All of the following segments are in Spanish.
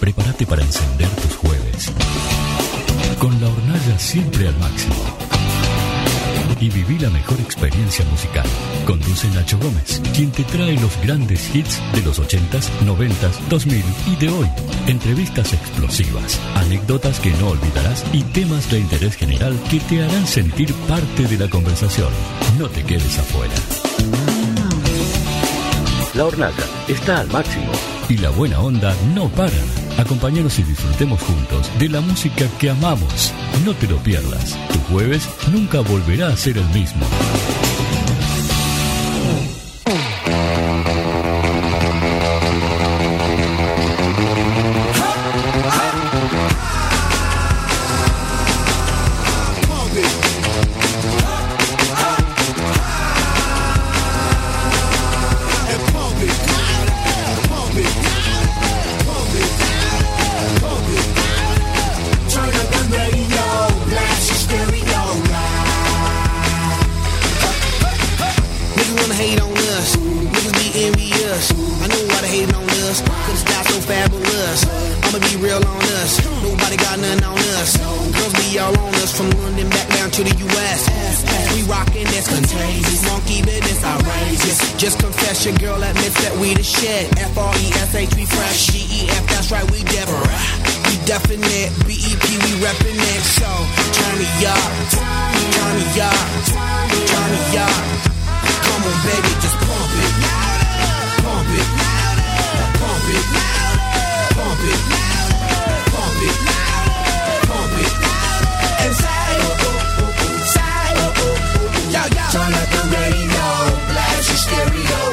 Prepárate para encender tus jueves con la hornalla siempre al máximo y viví la mejor experiencia musical. Conduce Nacho Gómez, quien te trae los grandes hits de los 80s, 90s, 2000 y de hoy. Entrevistas explosivas, anécdotas que no olvidarás y temas de interés general que te harán sentir parte de la conversación. No te quedes afuera. La hornalla está al máximo y la buena onda no para. Acompáñanos y disfrutemos juntos de la música que amamos. No te lo pierdas. Tu jueves nunca volverá a ser el mismo. Your girl admits that we the shit. F-R-E-S-H, we fresh. G-E-F, that's right, we different. We definite. B-E-P, we reppin' it. So, turn me up. Turn me up. Turn me up. Come on, baby, just pump it. Pump it. Pump it. Pump it. Pump it. Pump it. And say, yo, yo. Turn up the radio. Blast your stereo.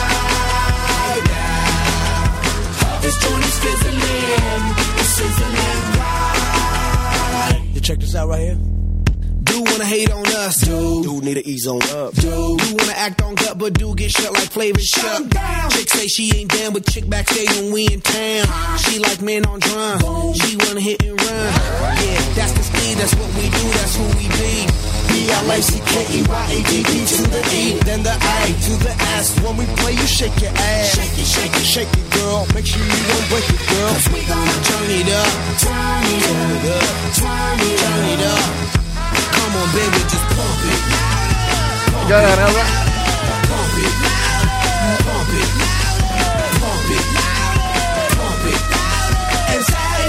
You check this out right here. Do wanna hate on us, dude need to ease on up, dude wanna act on gut, but do get shut like Flavor Shut. Chick say she ain't down with chick backstage when we in town. She like men on drum, she wanna hit and run. Yeah, that's the speed, that's what we do, that's who we be. B-L-A-C-K-E-Y-A-D-D to the E, then the A to the S. When we play, you shake your ass. Shake it, shake it, shake it, girl. Make sure you don't break it, girl. 'Cause we gonna turn it up. Turn it up. Turn it up. Come on, baby, just pump it. Pump it. Pump it. Pump it. Pump it. Pump it. And say,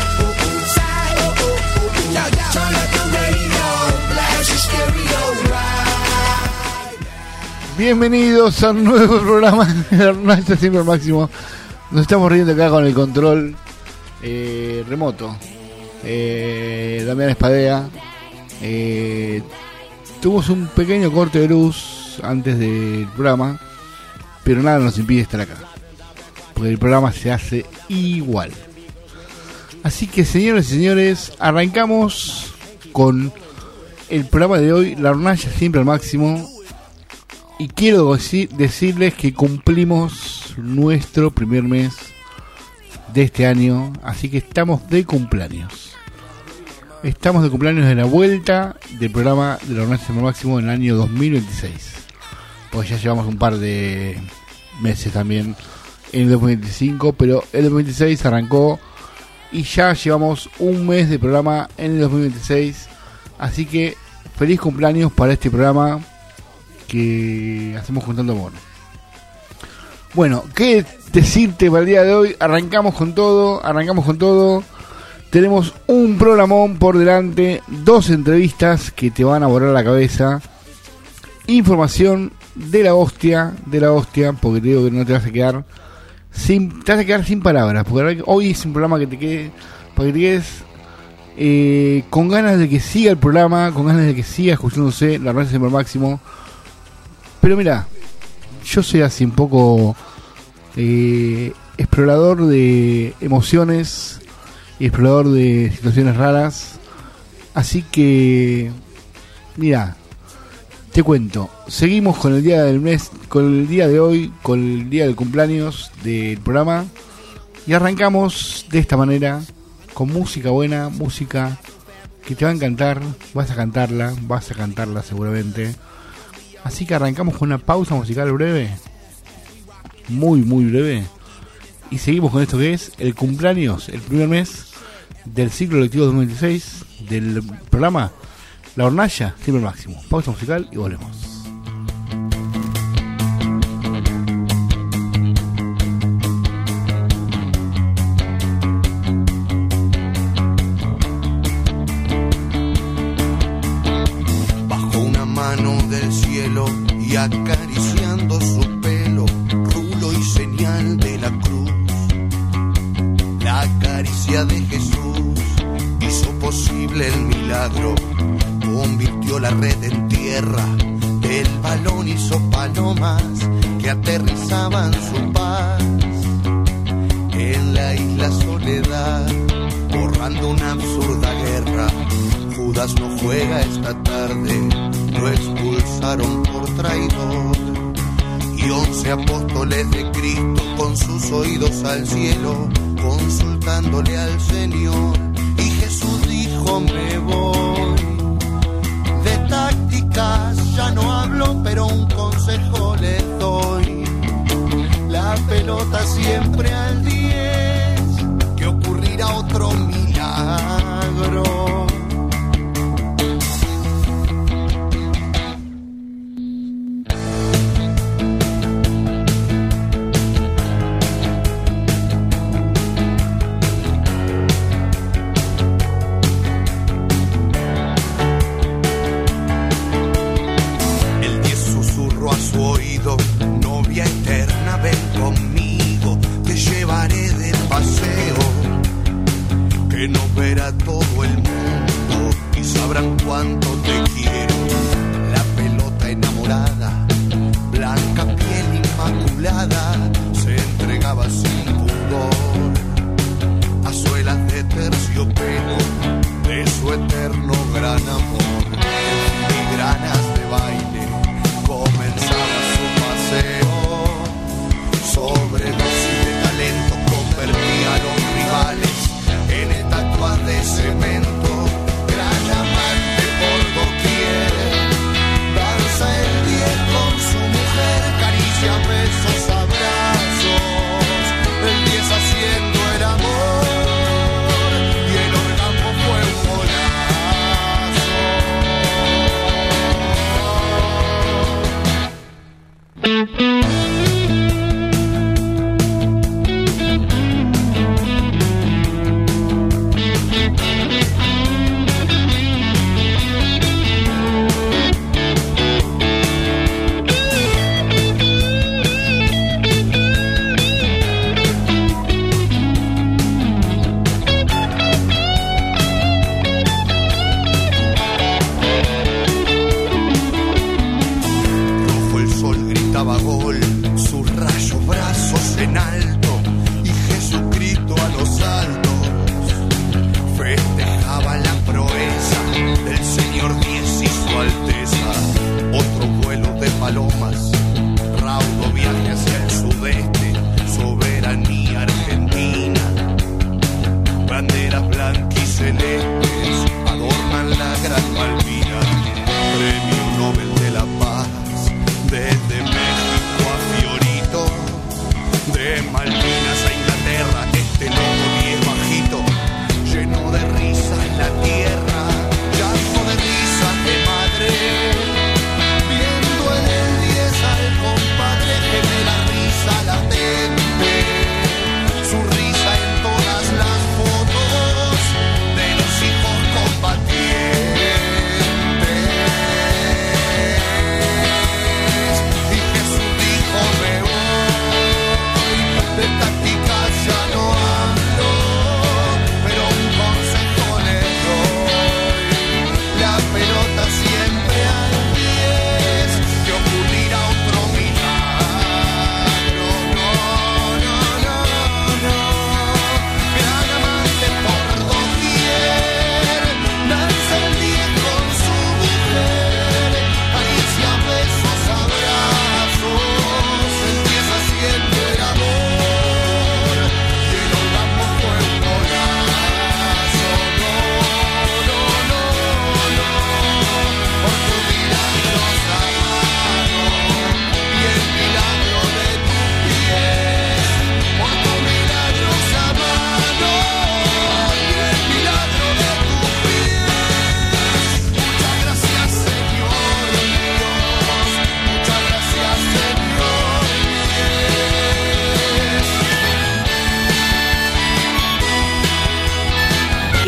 turn up the radio. Blast your stereo right. Bienvenidos a un nuevo programa de la hornalla siempre al máximo. Nos estamos riendo acá con el control remoto. Damián Espadea. Tuvimos un pequeño corte de luz antes del programa, pero nada nos impide estar acá, porque el programa se hace igual. Así que, señores y señores, arrancamos con el programa de hoy, la hornalla siempre al máximo. Y quiero decirles que cumplimos nuestro primer mes de este año, así que estamos de cumpleaños. Estamos de cumpleaños de la vuelta del programa de la hornalla siempre al máximo en el año 2026. Pues ya llevamos un par de meses también en el 2025, pero el 2026 arrancó y ya llevamos un mes de programa en el 2026. Así que feliz cumpleaños para este programa que hacemos con tanto amor. Bueno, ¿qué decirte para el día de hoy? Arrancamos con todo. Tenemos un programón por delante, 2 entrevistas que te van a volar la cabeza, información de la hostia, porque te digo que no te vas a quedar sin palabras, porque hoy es un programa que te quede, para que te quedes con ganas de que siga el programa, con ganas de que siga escuchándose la hornalla siempre al máximo. Pero mira, yo soy así un poco explorador de emociones y explorador de situaciones raras. Así que, mira, te cuento. Seguimos con el día del mes, con el día de hoy, con el día del cumpleaños del programa. Y arrancamos de esta manera, con música buena, música que te va a encantar. Vas a cantarla seguramente. Así que arrancamos con una pausa musical breve, muy breve, Y seguimos con esto que es el cumpleaños, el primer mes del ciclo lectivo 2016 del programa La Hornalla, siempre el máximo. Pausa musical y volvemos. Bajo una mano del cielo y acariciando su pelo, rulo y señal de la cruz. La caricia de Jesús hizo posible el milagro, convirtió la red en tierra, el balón hizo palomas que aterrizaban su paz. En la isla Soledad, borrando una absurda guerra, Judas no juega esta tarde, lo expulsaron por traidor. Y 11 apóstoles de Cristo con sus oídos al cielo, consultándole al Señor. Y Jesús dijo: me voy. De tácticas ya no hablo, pero un consejo les doy. La pelota siempre al 10, que ocurrirá otro milagro. Novia eterna, ven conmigo, te llevaré de paseo, que no verá todo el mundo y sabrán cuánto te quiero. La pelota enamorada, blanca piel inmaculada, se entregaba sin pudor a suelas de terciopelo de su eterno gran amor. En filigranas de baile comenzaba su paseo, sobredosis de talento convertía a los rivales en estatuas de cemento. Gran amante por doquier, danza el 10 con su mujer, caricia, besos, abrazos, el 10 haciendo el amor y el orgasmo fue un golazo.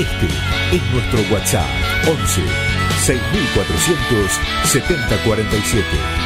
Este es nuestro WhatsApp 11 6400 7047.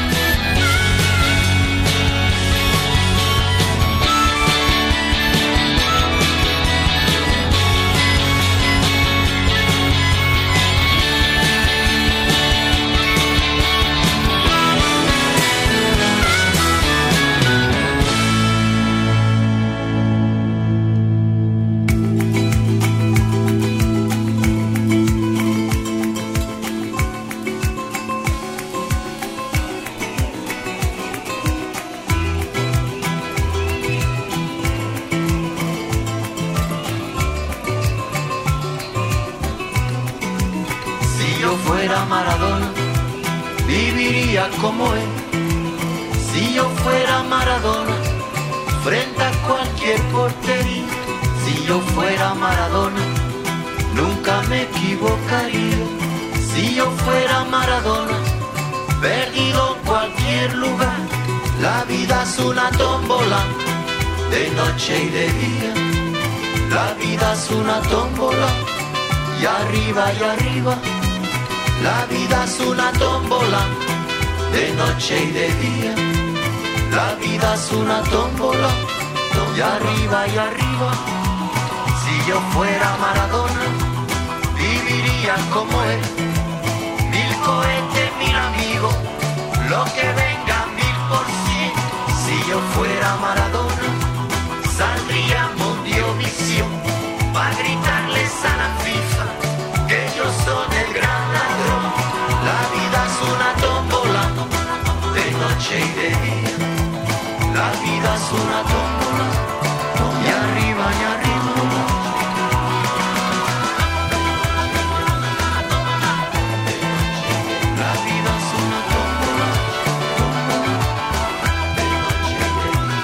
Maradona, viviría como él. Si yo fuera Maradona, frente a cualquier portería. Si yo fuera Maradona, nunca me equivocaría. Si yo fuera Maradona, perdido en cualquier lugar. La vida es una tómbola, de noche y de día. La vida es una tómbola, y arriba y arriba. La vida es una tómbola, de noche y de día. La vida es una tómbola, y arriba y arriba. Si yo fuera Maradona, viviría como él. 1000 cohetes, 1000 amigos, lo que venga 1000%. Si yo fuera Maradona, saldría Mundiovisión para gritarles a la FIFA que ellos son el gran ladrón. La vida es una tómbola, de noche y de día. La vida es una tómbola, y arriba y arriba. La vida es una tómbola, de noche y de día.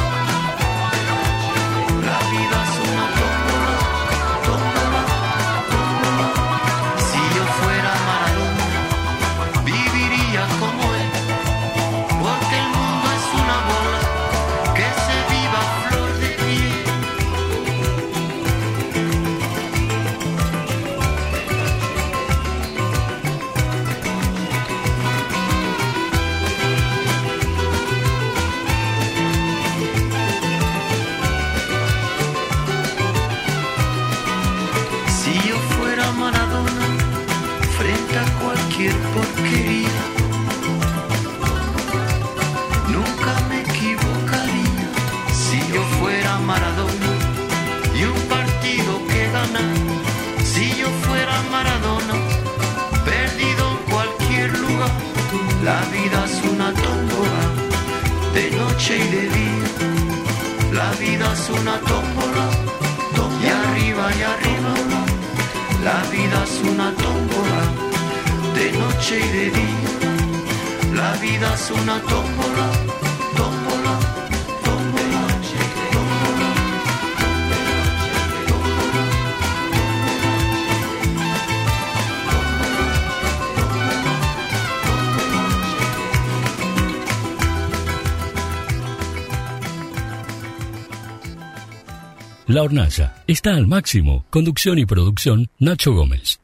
La vida es una tómbola, tómbola, tómbola. Si yo fuera Maradona, viviría como él, porque el mundo es una bola que se viva a flor de piel. Si yo fuera Maradona, frente a cualquier porquería, nunca me equivocaría. Si yo fuera Maradona y un partido que ganar. Si yo fuera Maradona, perdido en cualquier lugar. La vida es una tómbola, de noche y de día. La vida es una tómbola, y arriba y arriba. La vida es una tómbola, de noche y de día. La vida es una tómbola, tómbola, tómbola, tómbola, La Hornalla está al máximo. Conducción y producción, Nacho Gómez.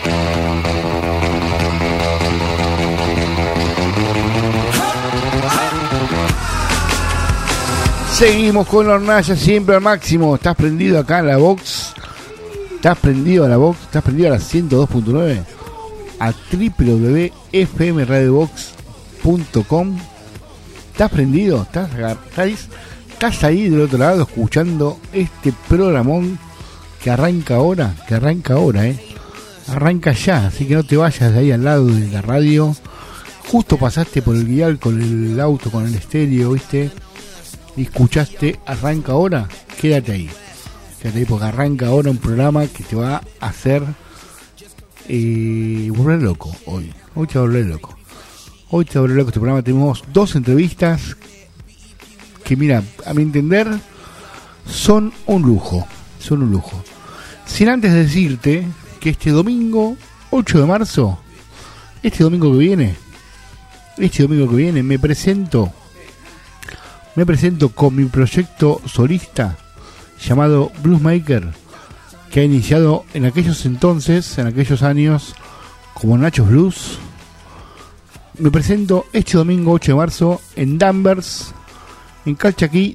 Seguimos con La Hornalla siempre al máximo. Estás prendido acá en la box. Estás prendido a la box. Estás prendido a la 102.9. A www.fmradiobox.com. ¿Estás prendido? ¿Estás ahí del otro lado escuchando este programón que arranca ahora? Arranca ya, así que no te vayas de ahí al lado de la radio. Justo pasaste por el guial con el auto, con el estéreo, ¿viste? Y escuchaste Arranca Ahora. Quédate ahí porque arranca ahora un programa que te va a hacer volver loco hoy. Hoy te va a volver loco. Este programa tenemos 2 entrevistas que, mira, a mi entender son un lujo. Sin antes decirte que este domingo 8 de marzo, este domingo que viene me presento con mi proyecto solista llamado Bluesmaker que ha iniciado en aquellos entonces, en aquellos años, como Nachos Blues. Me presento este domingo 8 de marzo en Danvers, en Calchaquí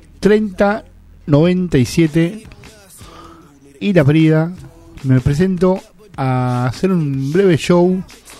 3097 y La Prida. Me presento a hacer un breve show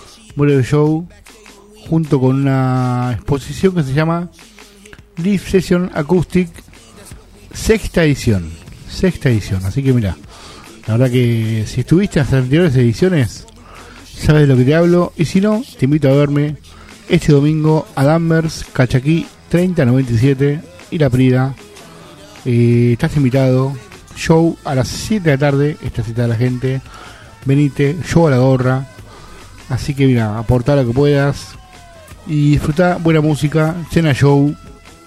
junto con una exposición que se llama Live Session Acoustic sexta edición, así que mira, la verdad que si estuviste en las anteriores ediciones sabes de lo que te hablo, y si no, te invito a verme este domingo a Danvers, Calchaquí 3097 y La Prida. Estás invitado, show a las 7 de la tarde, está citada la gente, venite, show a la gorra, así que mira, aportar lo que puedas y disfrutar buena música, cena show,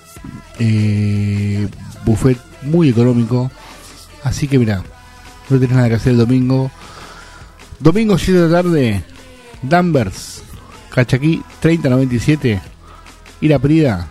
buffet muy económico, así que mira, no tenés nada que hacer el domingo 7 de la tarde, Danvers, Calchaquí 3097 y La Prida,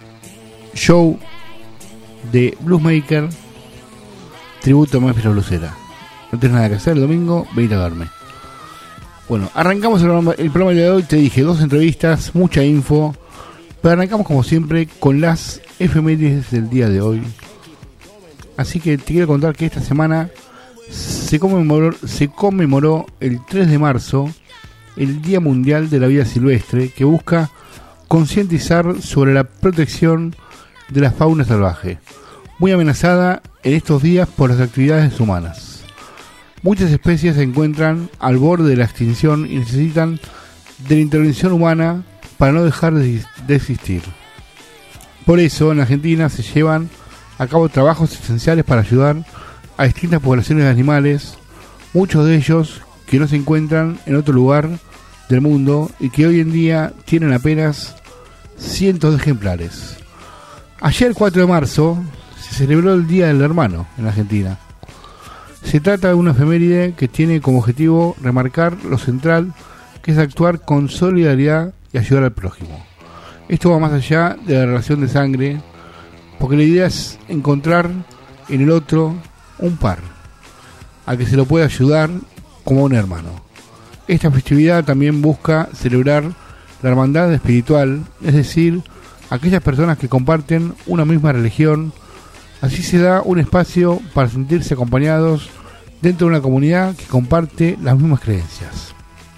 show de Bluesmaker, tributo a Memphis Bluesera. No tenés nada que hacer el domingo, venite a verme. Bueno, arrancamos el programa de hoy. Te dije 2 entrevistas, mucha info, pero arrancamos como siempre con las efemérides del día de hoy. Así que te quiero contar que esta semana se conmemoró el 3 de marzo el Día Mundial de la Vida Silvestre, que busca concientizar sobre la protección de la fauna salvaje, muy amenazada en estos días por las actividades humanas. Muchas especies se encuentran al borde de la extinción y necesitan de la intervención humana para no dejar de existir. Por eso en Argentina se llevan a cabo trabajos esenciales para ayudar a distintas poblaciones de animales, muchos de ellos que no se encuentran en otro lugar del mundo y que hoy en día tienen apenas cientos de ejemplares. Ayer 4 de marzo se celebró el Día del Hermano en Argentina. Se trata de una efeméride que tiene como objetivo remarcar lo central, que es actuar con solidaridad y ayudar al prójimo. Esto va más allá de la relación de sangre, porque la idea es encontrar en el otro un par, al que se lo puede ayudar como un hermano. Esta festividad también busca celebrar la hermandad espiritual, es decir, aquellas personas que comparten una misma religión. Así se da un espacio para sentirse acompañados dentro de una comunidad que comparte las mismas creencias.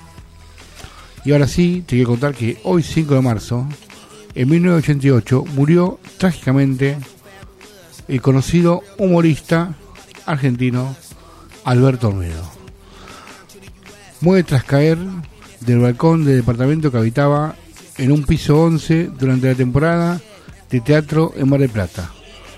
Y ahora sí, te quiero contar que hoy 5 de marzo, en 1988, murió trágicamente el conocido humorista argentino Alberto Olmedo. Muere tras caer del balcón del departamento que habitaba en un piso 11 durante la temporada de teatro en Mar del Plata.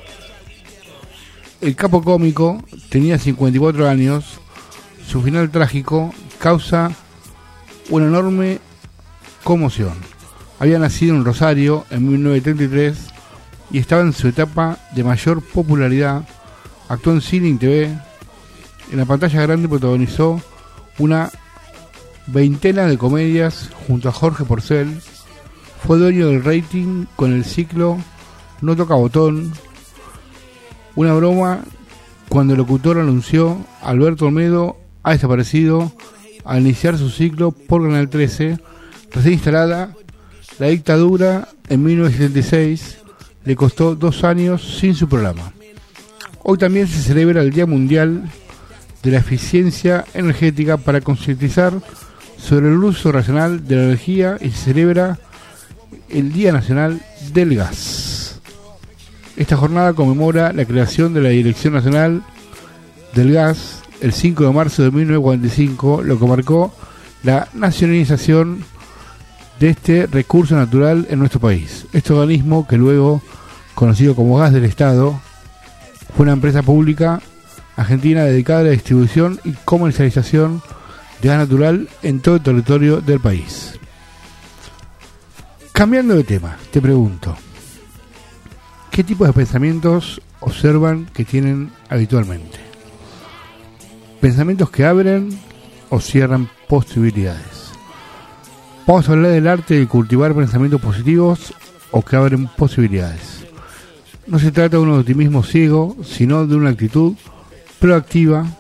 El capo cómico tenía 54 años. Su final trágico causa una enorme conmoción. Había nacido en Rosario en 1933 y estaba en su etapa de mayor popularidad. Actuó en cine y TV. En la pantalla grande protagonizó una veintena de comedias junto a Jorge Porcel. Fue dueño del rating con el ciclo No Toca Botón. Una broma cuando el locutor anunció Alberto Olmedo ha desaparecido al iniciar su ciclo por Canal 13. Recién instalada la dictadura en 1976 le costó 2 años sin su programa. Hoy también se celebra el Día Mundial de la Eficiencia Energética para concientizar sobre el uso racional de la energía y se celebra el Día Nacional del Gas. Esta jornada conmemora la creación de la Dirección Nacional del Gas el 5 de marzo de 1945, lo que marcó la nacionalización de este recurso natural en nuestro país. Este organismo, que luego conocido como Gas del Estado, fue una empresa pública argentina dedicada a la distribución y comercialización de gas natural en todo el territorio del país. Cambiando de tema, te pregunto, ¿qué tipo de pensamientos observan que tienen habitualmente? ¿Pensamientos que abren o cierran posibilidades? Vamos a hablar del arte de cultivar pensamientos positivos o que abren posibilidades. No se trata de un optimismo ciego, sino de una actitud proactiva.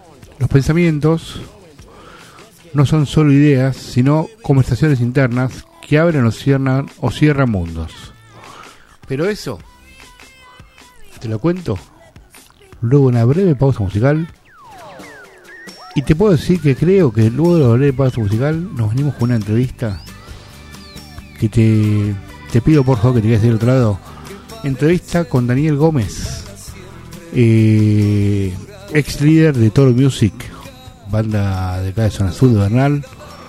Los pensamientos no son solo ideas, sino conversaciones internas que abren o cierran mundos. Pero eso te lo cuento luego de una breve pausa musical. Y te puedo decir que creo que luego de la breve pausa musical nos venimos con una entrevista que te pido por favor que te quedes del otro lado. Entrevista con Daniel Gómez, ex líder de Toro Music, banda de acá de Zona Sur de Bernal,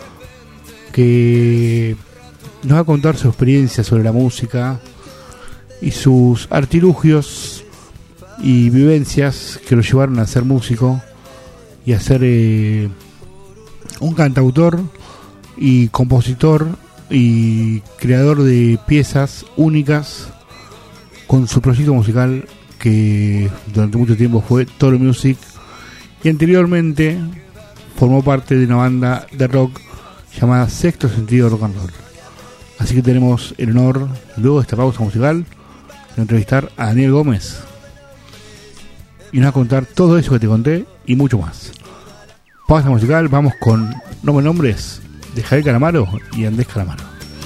que nos va a contar su experiencia sobre la música y sus artilugios y vivencias que lo llevaron a ser músico y a ser un cantautor y compositor y creador de piezas únicas con su proyecto musical que durante mucho tiempo fue Toro Music, y anteriormente formó parte de una banda de rock llamada Sexto Sentido Rock and Roll. Así que tenemos el honor, luego de esta pausa musical, de entrevistar a Daniel Gómez y nos va a contar todo eso que te conté y mucho más. Pausa musical, vamos con No me nombres de Javier Calamaro y Andrés Calamaro.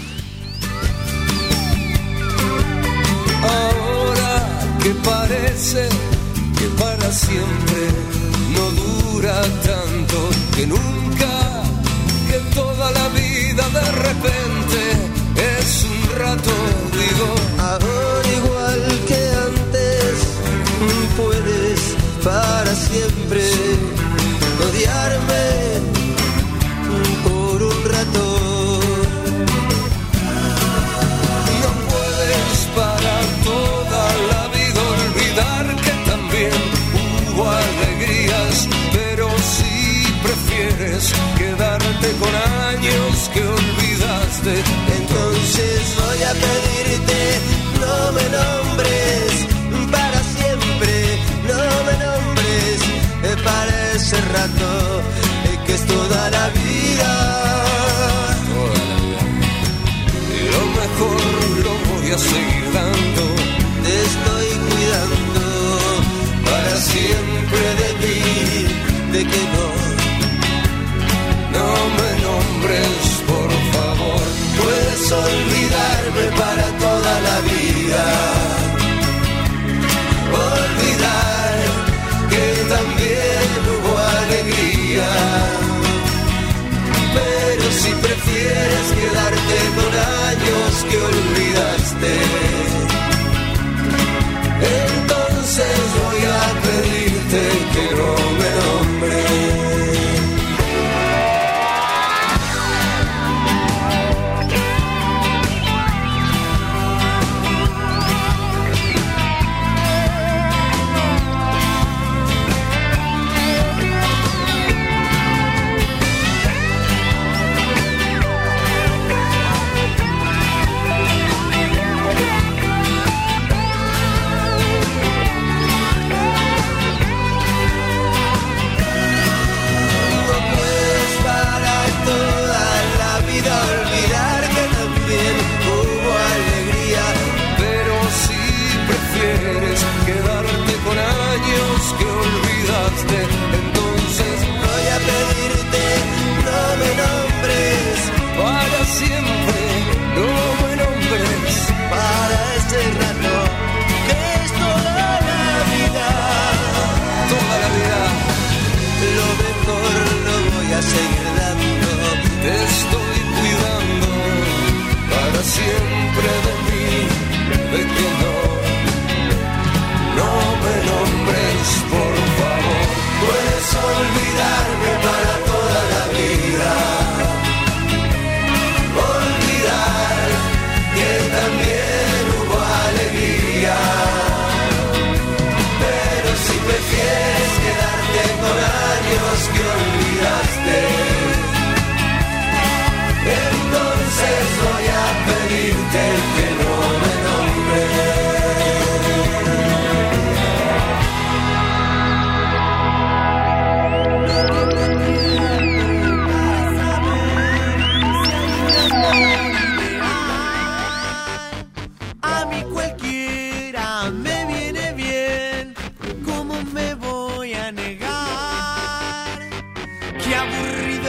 Ahora que parece que para siempre no dura tanto, que nunca, que toda la vida de repente es un rato, digo. Ahora igual que antes puedes para siempre odiarme por un rato. No puedes para toda la vida olvidar que también hubo alegrías, pero si prefieres quedarte con años que olvidaste, entonces voy a pedirte no me nombres para siempre, no me nombres para ese rato que es toda la vida. Y lo mejor lo voy a seguir dando, te estoy cuidando para siempre de ti, de que no me nombres por favor. Puedes olvidarme para toda la vida, olvidar que también hubo alegría, pero si prefieres quedarte con años que olvidaste, entonces voy a pedirte que no me nombres.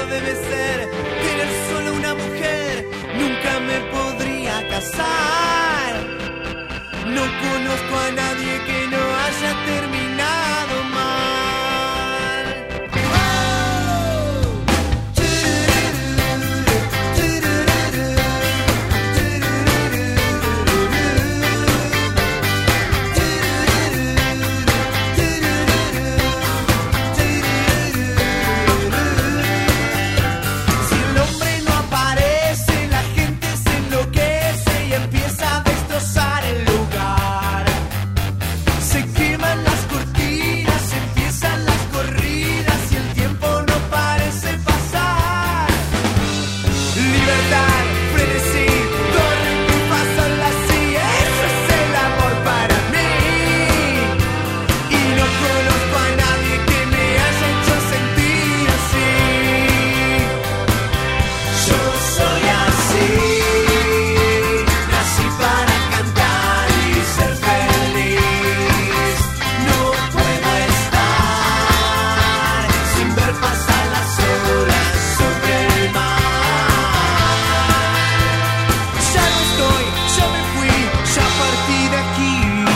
debe ser tener solo una mujer. Nunca me podría casar. No conozco a nadie que no haya terminado mal. Si el hombre no aparece, la gente se enloquece y empieza a destrozar el lugar. Se queman las cortinas, empiezan las corridas y el tiempo no parece pasar. Libertad, frenesí, corre muy fácil así, eso es el amor para mí. Y no conozco a nadie que me haya hecho sentir así. Yo soy así, nací para cantar y ser feliz. No puedo estar sin ver pasar las horas sobre el mar. Ya no estoy, ya me fui, ya partí de aquí.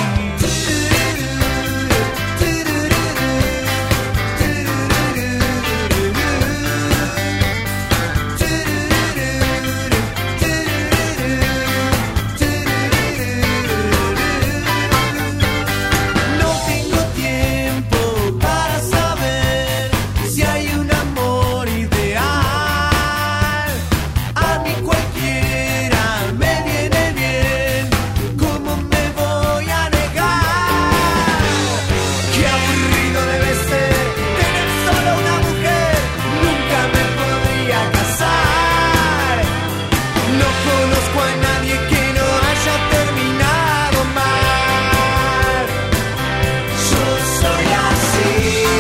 No tengo tiempo para saber si hay un amor ideal. A mí cualquiera me viene bien, ¿cómo me voy a negar? Qué aburrido debe ser tener solo una mujer. Nunca me podría casar. No conozco a nadie que no haya terminado mal. Yo soy así,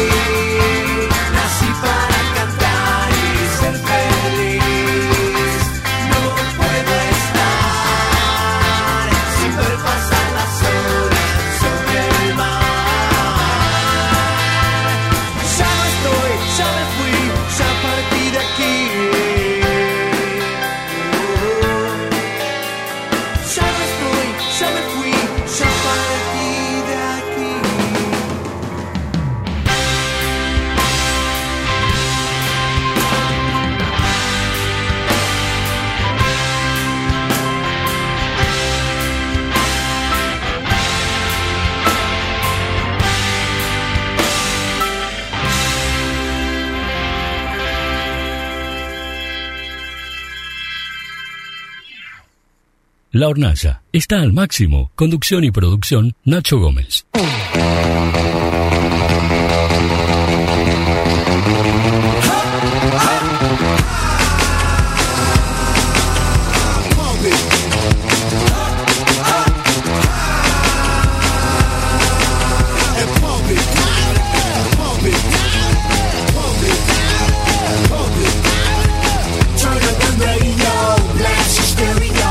nací para cantar y ser feliz. No puedo estar sin ver pasar las horas sobre el mar. Ya no estoy, ya me fui, ya partí de aquí. Ya no estoy, ya me fui, ya partí de aquí. La Hornalla está al máximo. Conducción y producción, Nacho Gómez. Turn up the radio, blast your stereo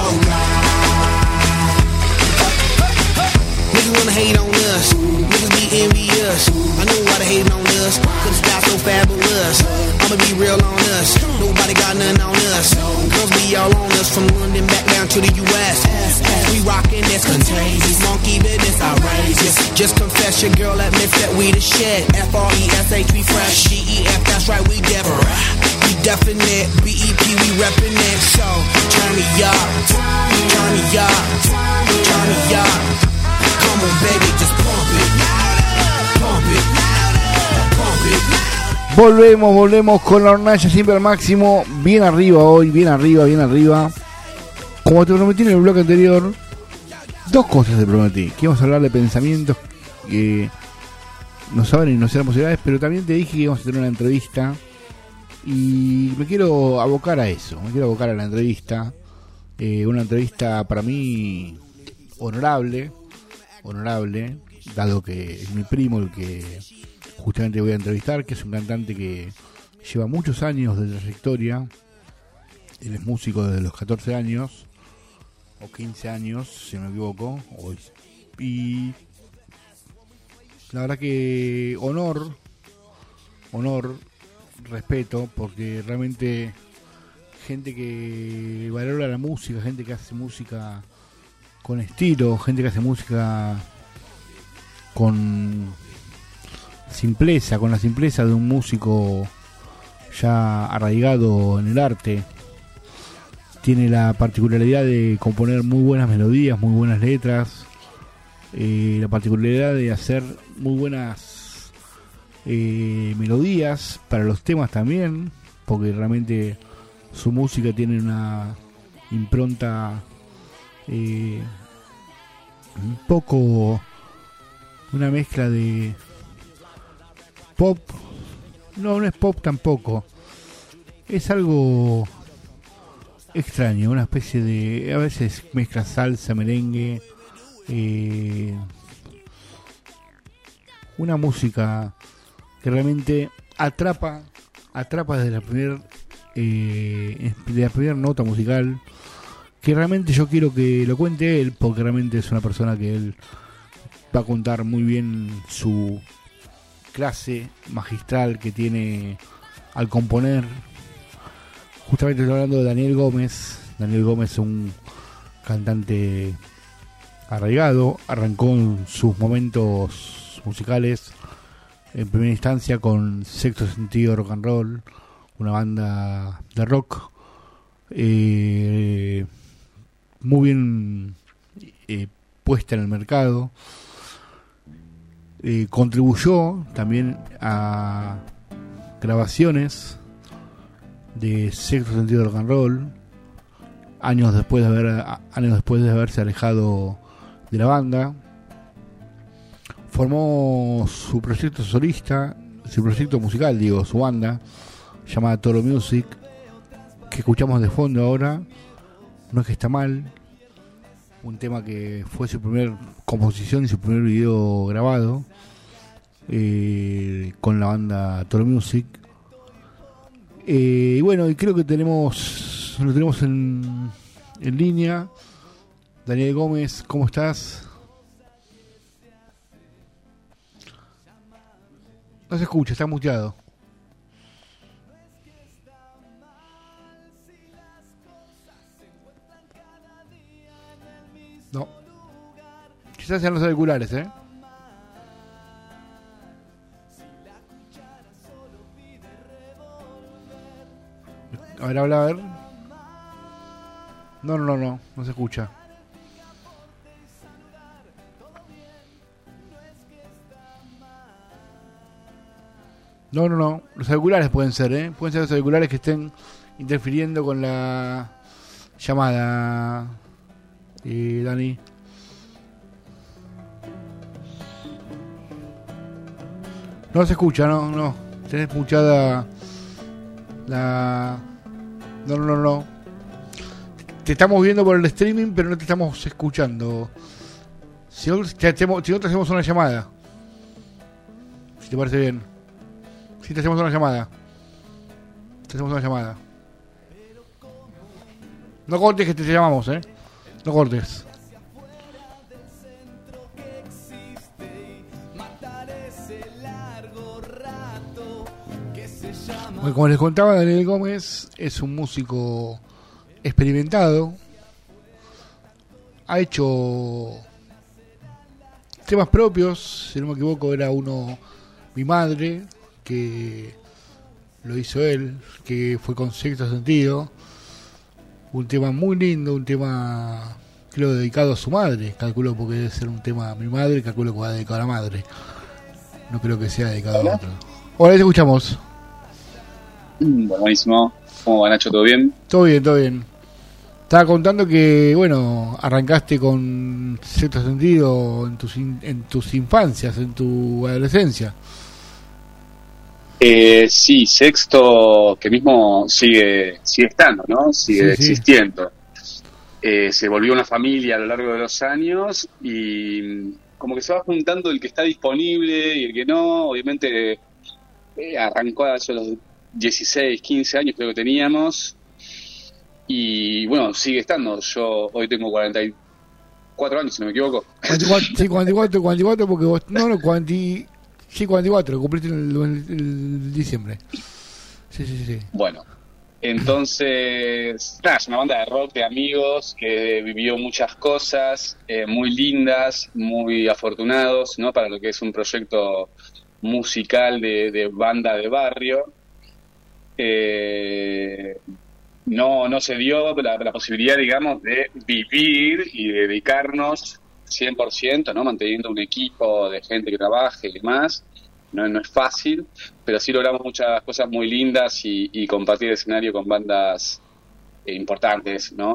Niggas wanna hate on us, niggas be envious. I know why they hating on us, cause it's got so fabulous. I'ma be real on us, nobody got nothing on us. Girls be all on us, from London back down to the US. We rockin' this contagious, monkey business outrageous. Just confess your girl admits that we the shit. F-R-E-S-H, we fresh, G-E-F, that's right, we different. We definite, B-E-P, we reppin' it. So, turn me up, turn me up, turn me up. Come on baby, just pump it, pump it, pump it. Volvemos con la Hornalla siempre al máximo. Bien arriba hoy, bien arriba. Como te prometí en el bloque anterior, dos cosas te prometí. Que íbamos a hablar de pensamientos que nos abren y nos cierran posibilidades, pero también te dije que íbamos a tener una entrevista. Y me quiero abocar a eso, me quiero abocar a la entrevista. Una entrevista para mí honorable, dado que es mi primo el que justamente voy a entrevistar, que es un cantante que lleva muchos años de trayectoria. Él es músico desde los 14 años o 15 años, si no me equivoco, y la verdad que honor respeto, porque realmente gente que valora la música, gente que hace música con estilo, gente que hace música con simpleza, con la simpleza de un músico ya arraigado en el arte. Tiene la particularidad de componer muy buenas melodías, muy buenas letras, la particularidad de hacer muy buenas melodías para los temas también, porque realmente su música tiene una impronta un poco, una mezcla de pop. No es pop tampoco, es algo extraño, una especie de, a veces mezcla salsa, merengue, una música que realmente atrapa desde la primera nota musical, que realmente yo quiero que lo cuente él, porque realmente es una persona que él va a contar muy bien su clase magistral que tiene al componer. Justamente estoy hablando de Daniel Gómez. Daniel Gómez es un cantante arraigado, arrancó en sus momentos musicales en primera instancia con Sexto Sentido Rock and Roll, una banda de rock muy bien puesta en el mercado. Contribuyó también a grabaciones de Sexto Sentido Rock and Roll años después de haberse alejado de la banda. Formó su proyecto solista, su proyecto musical, su banda llamada Toro Music, que escuchamos de fondo ahora. No es que está mal, un tema que fue su primer composición y su primer video grabado con la banda Toro Music. Y bueno, y creo que lo tenemos en línea. Daniel Gómez, ¿cómo estás? No se escucha, está muteado. No. Quizás sean los auriculares, ¿eh? A ver, habla, a ver. No se escucha. No, los auriculares pueden ser, ¿eh? Pueden ser los auriculares que estén interfiriendo con la llamada, Dani. No se escucha, no. Tenés muchada la... No. Te estamos viendo por el streaming, pero no te estamos escuchando. Si no te hacemos una llamada. Si te parece bien. Si te hacemos una llamada. No cortes que te llamamos, No cortes. Bueno, como les contaba, Daniel Gómez es un músico experimentado. Ha hecho temas propios, si no me equivoco era uno Mi Madre, que lo hizo él, que fue con Sexto Sentido, un tema muy lindo, un tema creo dedicado a su madre, calculo, porque debe ser un tema Mi Madre, calculo que va dedicado a la madre, no creo que sea dedicado a otro. Hola, te escuchamos. Buenísimo. ¿Cómo va, Nacho? ¿Todo bien? Todo bien. Estaba contando que, bueno, arrancaste con Sexto Sentido en tus infancias, en tu adolescencia. Sí, Sexto, que mismo sigue estando, ¿no? Sigue existiendo. Se volvió una familia a lo largo de los años y como que se va juntando el que está disponible y el que no. Obviamente arrancó a los 16, 15 años creo que teníamos y bueno, sigue estando. Yo hoy tengo 44 años, si no me equivoco. 44 porque vos... Sí, 44, cumpliste el diciembre. Sí. Bueno, entonces, es una banda de rock de amigos que vivió muchas cosas muy lindas, muy afortunados, ¿no? Para lo que es un proyecto musical de banda de barrio. No se dio la posibilidad, digamos, de vivir y dedicarnos 100%, ¿no? Manteniendo un equipo de gente que trabaje y demás. No es fácil, pero sí logramos muchas cosas muy lindas y compartir escenario con bandas importantes, ¿no?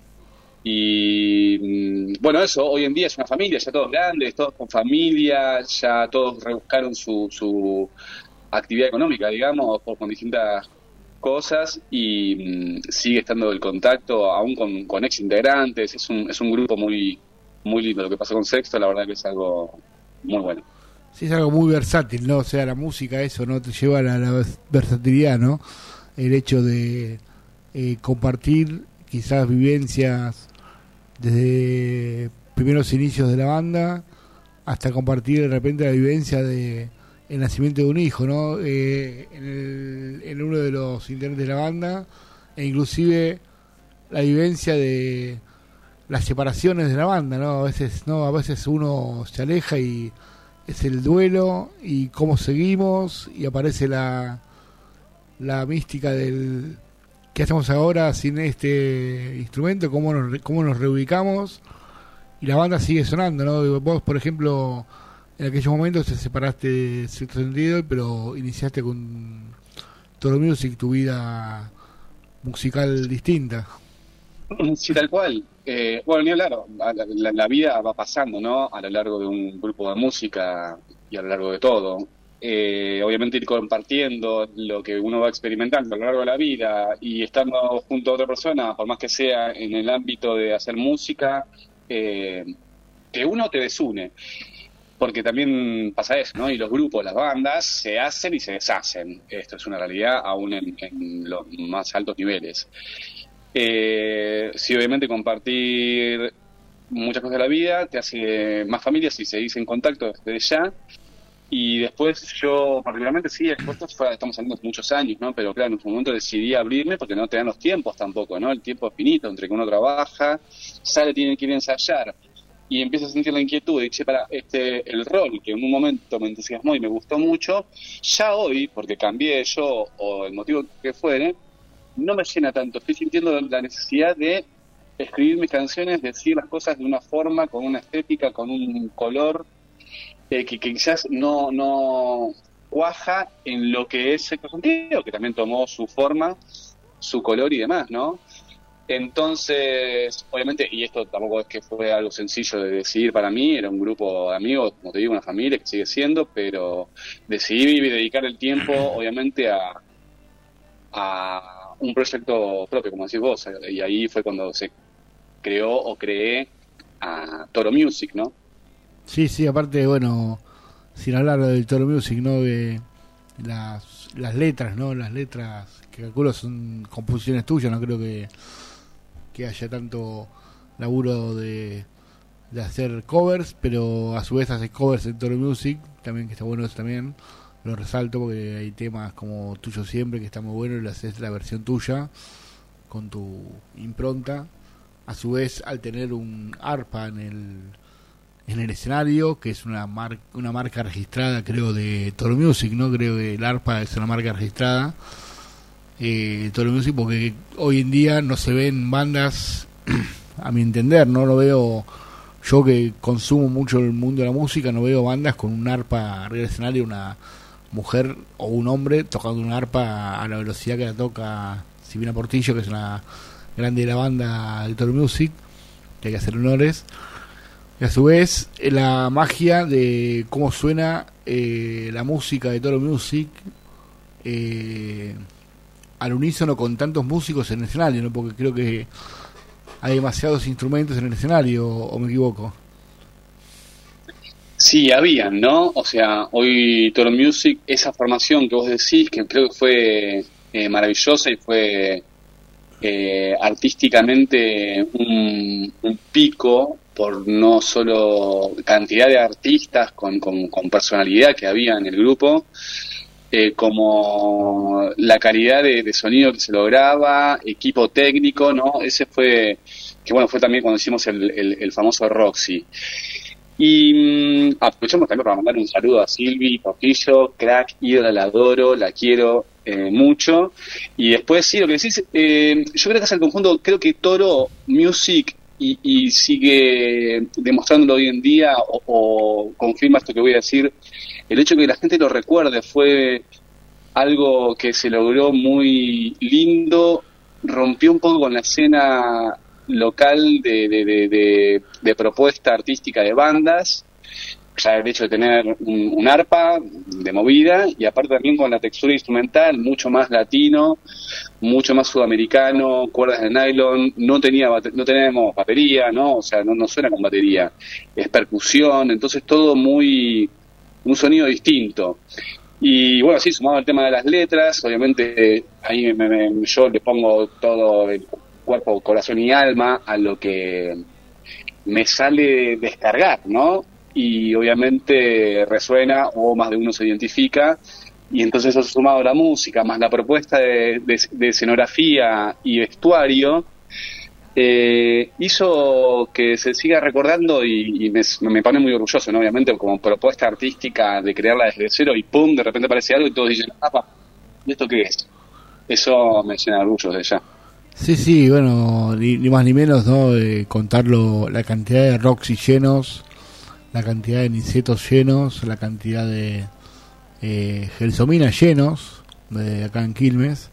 Y bueno, eso, hoy en día es una familia, ya todos grandes, todos con familia, ya todos rebuscaron su actividad económica, digamos, con distintas cosas, y sigue estando el contacto aún con ex integrantes. Es un grupo muy lindo. Lo que pasó con Sexto, la verdad que es algo muy bueno. Sí, es algo muy versátil, ¿no? O sea, la música, eso, ¿no? Te lleva a la versatilidad, ¿no? El hecho de compartir quizás vivencias desde primeros inicios de la banda hasta compartir de repente la vivencia de el nacimiento de un hijo, ¿no? En uno de los integrantes de la banda, e inclusive la vivencia de las separaciones de la banda, ¿no? A veces uno se aleja y es el duelo y cómo seguimos, y aparece la mística del qué hacemos ahora sin este instrumento, cómo nos reubicamos, y la banda sigue sonando, ¿no? Vos, por ejemplo, en aquellos momentos te separaste de Sexto Sentido, pero iniciaste con Toro Music tu vida musical distinta. Sí, tal cual. Bueno, ni hablar, la vida va pasando, ¿no? A lo largo de un grupo de música y a lo largo de todo. Obviamente ir compartiendo lo que uno va experimentando a lo largo de la vida y estando junto a otra persona, por más que sea en el ámbito de hacer música, que uno te desune. Porque también pasa eso, ¿no? Y los grupos, las bandas, se hacen y se deshacen. Esto es una realidad aún en los más altos niveles. Sí, obviamente compartir muchas cosas de la vida te hace más familia si seguís en contacto desde ya. Y después yo, particularmente, sí, estamos hablando de muchos años, ¿no? Pero claro, en un momento decidí abrirme porque no te dan los tiempos tampoco, ¿no? El tiempo es finito, entre que uno trabaja, sale, tiene que ir a ensayar y empieza a sentir la inquietud y el rol que en un momento me entusiasmó y me gustó mucho, ya hoy, porque cambié yo o el motivo que fuere, no me llena tanto. Estoy sintiendo la necesidad de escribir mis canciones, decir las cosas de una forma, con una estética, con un color que quizás no cuaja en lo que es Sexto Sentido, que también tomó su forma, su color y demás, ¿no? Entonces, obviamente, y esto tampoco es que fue algo sencillo de decidir para mí, era un grupo de amigos, como te digo, una familia que sigue siendo, pero decidí dedicar el tiempo, obviamente, a un proyecto propio, como decís vos, y ahí fue cuando se creé a Toro Music, ¿no? Sí, aparte, bueno, sin hablar del Toro Music, ¿no? De las letras, ¿no? Las letras que calculo son composiciones tuyas, no creo que haya tanto laburo de hacer covers, pero a su vez haces covers en Toro Music, también, que está bueno eso también. Lo resalto porque hay temas como Tuyo Siempre que está muy bueno y le haces la versión tuya con tu impronta. A su vez, al tener un arpa en el escenario, que es una marca registrada, creo, de Toro Music, ¿no? Creo que el arpa es una marca registrada Toro Music, porque hoy en día no se ven bandas, a mi entender, no lo veo. Yo que consumo mucho el mundo de la música, no veo bandas con un arpa arriba del escenario, una mujer o un hombre tocando una arpa a la velocidad que la toca Silvina Portillo, que es una grande de la banda de Toro Music, que hay que hacer honores. Y a su vez, la magia de cómo suena la música de Toro Music al unísono con tantos músicos en el escenario, ¿no? Porque creo que hay demasiados instrumentos en el escenario, ¿o me equivoco? Sí, habían, ¿no? O sea, hoy Toro Music, esa formación que vos decís, que creo que fue maravillosa y fue artísticamente un pico, por no solo cantidad de artistas con personalidad que había en el grupo, como la calidad de sonido que se lograba, equipo técnico, ¿no? Ese fue, que bueno, fue también cuando hicimos el famoso Roxy. Y aprovechamos también para mandar un saludo a Silvi Portillo, crack, ídola, la adoro, la quiero mucho. Y después sí, lo que decís, yo creo que es el conjunto, creo que Toro Music y sigue demostrándolo hoy en día, o confirma esto que voy a decir, el hecho de que la gente lo recuerde fue algo que se logró muy lindo, rompió un poco con la escena local de propuesta artística de bandas, ya el hecho de tener un arpa de movida, y aparte también con la textura instrumental mucho más latino, mucho más sudamericano, cuerdas de nylon, no teníamos batería, ¿no? O sea, no suena con batería, es percusión, entonces todo un sonido distinto. Y bueno, sí, sumado al tema de las letras, obviamente ahí yo le pongo todo el cuerpo, corazón y alma a lo que me sale descargar, ¿no? Y obviamente resuena, o más de uno se identifica, y entonces eso sumado a la música, más la propuesta de escenografía y vestuario, hizo que se siga recordando y me pone muy orgulloso, ¿no? Obviamente como propuesta artística de crearla desde cero y pum, de repente aparece algo y todos dicen, ¿y esto qué es? Eso me llena de orgullo de ya. Sí, bueno, ni más ni menos, ¿no? Contarlo, la cantidad de Roxy llenos, la cantidad de Nicetos llenos, la cantidad de Gelsomina llenos, de acá en Quilmes,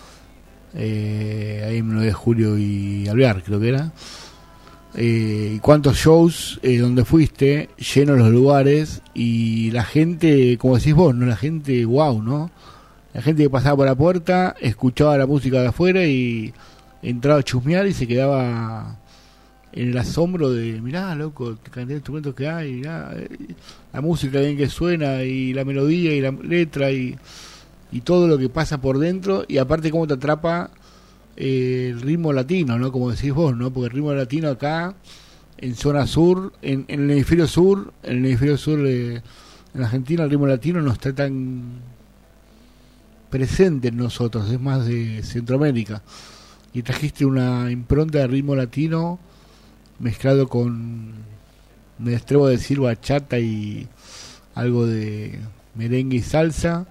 ahí en 9 de julio y Alvear, creo que era. Y cuántos shows donde fuiste, llenos los lugares, y la gente, como decís vos, ¿no? La gente, wow, ¿no? La gente que pasaba por la puerta, escuchaba la música de afuera y entraba a chusmear y se quedaba en el asombro de, mirá, loco, qué cantidad de instrumentos que hay, mirá, la música bien que suena, y la melodía y la letra y todo lo que pasa por dentro, y aparte cómo te atrapa el ritmo latino, ¿no? Como decís vos, ¿no? Porque el ritmo latino acá, en zona sur, en el hemisferio sur, en Argentina, el ritmo latino no está tan presente en nosotros, es más de Centroamérica, y trajiste una impronta de ritmo latino mezclado con, me atrevo a decir, bachata y algo de merengue y salsa,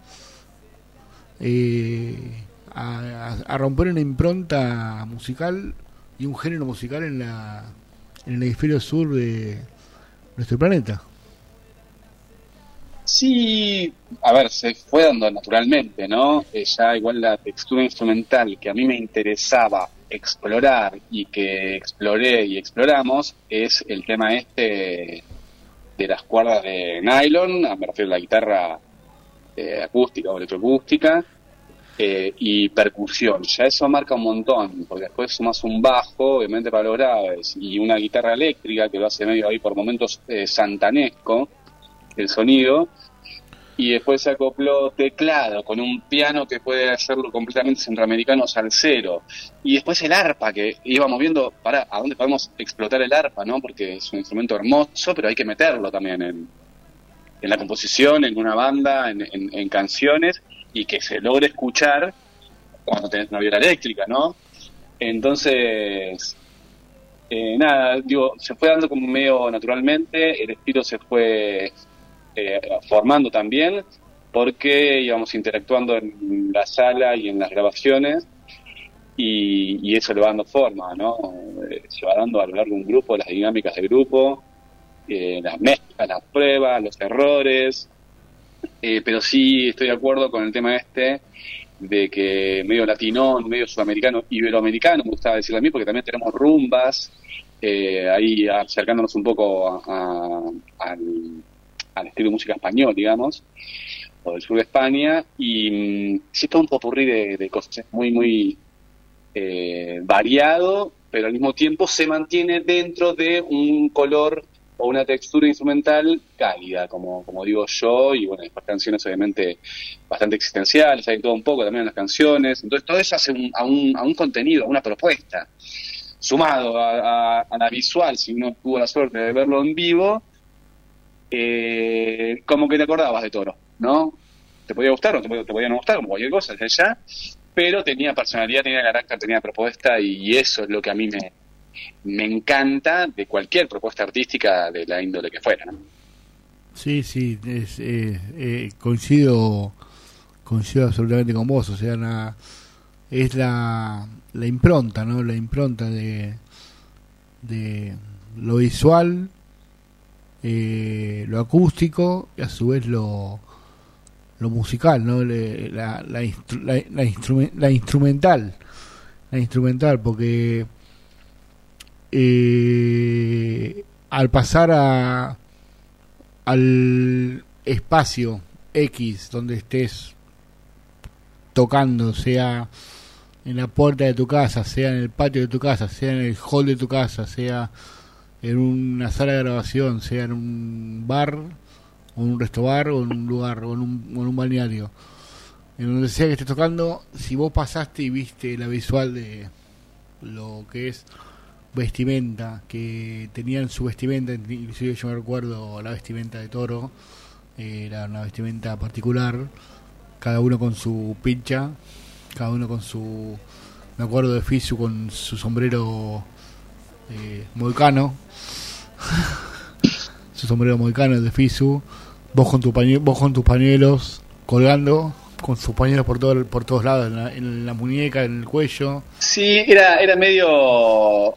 a romper una impronta musical y un género musical en el hemisferio sur de nuestro planeta. Sí, a ver, se fue dando naturalmente, ¿no? Ya igual la textura instrumental que a mí me interesaba explorar y que exploré y exploramos es el tema de las cuerdas de nylon, me refiero a la guitarra acústica o electroacústica, y percusión. Ya eso marca un montón, porque después sumas un bajo, obviamente para los graves, y una guitarra eléctrica que lo hace medio ahí por momentos santanesco el sonido, y después se acopló teclado con un piano que puede hacerlo completamente centroamericano salsero, y después el arpa, que íbamos viendo a dónde podemos explotar el arpa, ¿no? Porque es un instrumento hermoso, pero hay que meterlo también en la composición, en una banda, en canciones, y que se logre escuchar cuando tenés una viola eléctrica, ¿no? Entonces, nada, digo, se fue dando como medio naturalmente, el estilo se fue formando también, porque íbamos interactuando en la sala y en las grabaciones, y eso le va dando forma, ¿no? Se va dando a lo largo de un grupo, las dinámicas del grupo, las mezclas, las pruebas, los errores, pero sí estoy de acuerdo con el tema de que medio latinón, medio sudamericano, iberoamericano, me gustaba decirlo a mí, porque también tenemos rumbas, ahí acercándonos un poco al estilo de música español, digamos, o del sur de España, y sí es todo un popurrí de cosas, es muy, muy variado, pero al mismo tiempo se mantiene dentro de un color o una textura instrumental cálida, como digo yo, y bueno, después canciones obviamente bastante existenciales, hay todo un poco también en las canciones, entonces todo eso hace a un contenido, a una propuesta, sumado a la visual, si uno tuvo la suerte de verlo en vivo, como que te acordabas de Toro, ¿no? te podía gustar o te podía no gustar, como cualquier cosa, ya, pero tenía personalidad, tenía carácter, tenía propuesta, y eso es lo que a mí me encanta de cualquier propuesta artística de la índole que fuera, ¿no? Sí, coincido absolutamente con vos, o sea, es la impronta, ¿no? La impronta de lo visual, lo acústico, y a su vez lo musical, ¿no? La instrumental, porque al pasar al espacio X donde estés tocando, sea en la puerta de tu casa, sea en el patio de tu casa, sea en el hall de tu casa, sea en una sala de grabación, sea en un bar o en un restobar o en un lugar o en un balneario, en donde sea que estés tocando, si vos pasaste y viste la visual de lo que es vestimenta, que tenían su vestimenta, inclusive yo me recuerdo la vestimenta de Toro, era una vestimenta particular, cada uno con su pincha, cada uno con su, me acuerdo de Fisu con su sombrero moicano, su sombrero moicano de Fisu, vos con tus pañuelos colgando, con sus pañuelos por todos lados, en la muñeca, en el cuello. Sí, era medio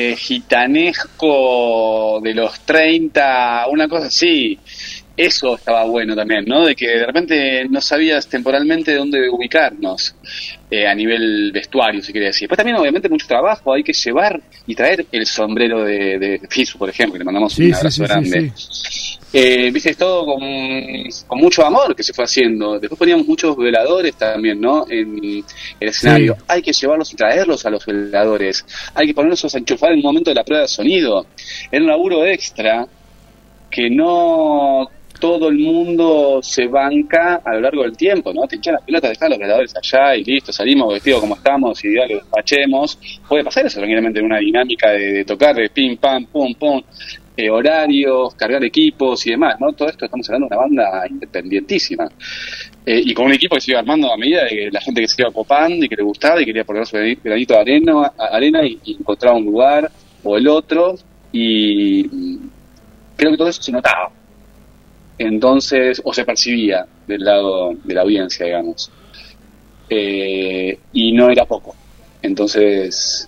gitanesco de los 30, una cosa así. Eso estaba bueno también, ¿no? De que de repente no sabías temporalmente dónde ubicarnos a nivel vestuario, si quería decir. Después también, obviamente, mucho trabajo. Hay que llevar y traer el sombrero de Fisu, por ejemplo, que le mandamos un abrazo grande. Viste, todo con mucho amor que se fue haciendo. Después poníamos muchos veladores también, ¿no? En el escenario. Sí. Hay que llevarlos y traerlos a los veladores. Hay que ponerlos a enchufar en el momento de la prueba de sonido. Era un laburo extra que no todo el mundo se banca a lo largo del tiempo, ¿no? Te echan las pelotas, dejá los veladores allá y listo, salimos vestidos como estamos y ya lo despachemos. Puede pasar eso tranquilamente en una dinámica de tocar de pim, pam, pum, pum, horarios, cargar equipos y demás, ¿no? Todo esto estamos hablando de una banda independientísima. Y con un equipo que se iba armando a medida de que la gente que se iba copando y que le gustaba y quería poner su granito de arena y encontraba un lugar o el otro, y creo que todo eso se notaba. Entonces, o se percibía del lado de la audiencia, digamos. Y no era poco. Entonces,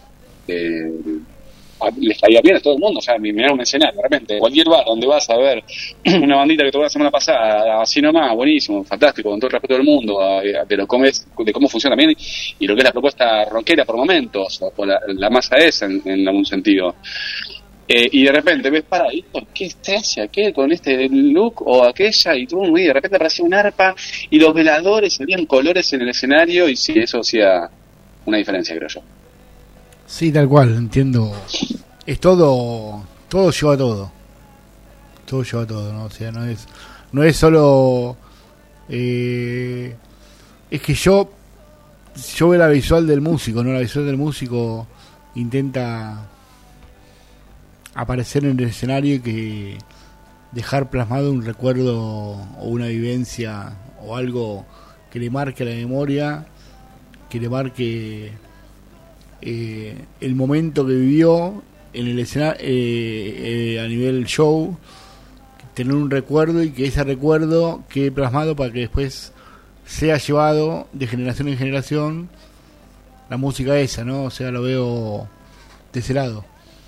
les caía bien a todo el mundo. O sea, mirar un escenario, de repente, cualquier bar donde vas a ver una bandita que tocó la semana pasada, así nomás, buenísimo, fantástico, con todo el respeto del mundo, de cómo funciona bien y lo que es la propuesta rockera por momentos, o la masa esa en algún sentido. Y de repente ves paradito, ¿qué se hace aquel con este look o aquella? Y de repente aparecía un arpa y los veladores, salían colores en el escenario, y sí, eso hacía una diferencia, creo yo. Sí, tal cual, entiendo. Es todo lleva a todo. Todo lleva a todo, ¿no? O sea, no es solo es que yo veo la visual del músico, ¿no? La visual del músico intenta aparecer en el escenario y que dejar plasmado un recuerdo o una vivencia o algo que le marque la memoria, que le marque el momento que vivió en el escenario, a nivel show, tener un recuerdo y que ese recuerdo quede plasmado para que después sea llevado de generación en generación la música esa, ¿no? O sea, lo veo de ese lado.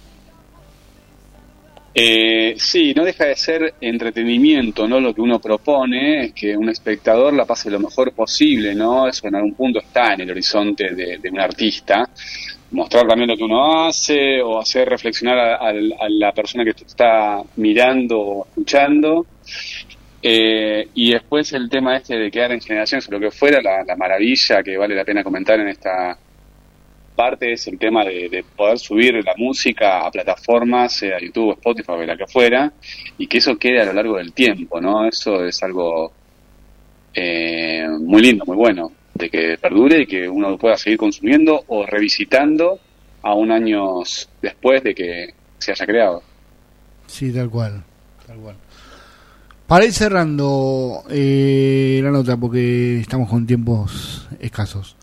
Sí, no deja de ser entretenimiento, ¿no? Lo que uno propone es que un espectador la pase lo mejor posible, ¿no? Eso en algún punto está en el horizonte de un artista. Mostrar también lo que uno hace, o hacer reflexionar a la persona que está mirando o escuchando. Y después el tema de quedar en generaciones o lo que fuera, la maravilla que vale la pena comentar en esta parte es el tema de poder subir la música a plataformas, sea YouTube, Spotify o la que fuera, y que eso quede a lo largo del tiempo, ¿no? Eso es algo muy lindo, muy bueno, de que perdure y que uno lo pueda seguir consumiendo o revisitando aún años después de que se haya creado. Sí, tal cual. Para ir cerrando la nota, porque estamos con tiempos escasos.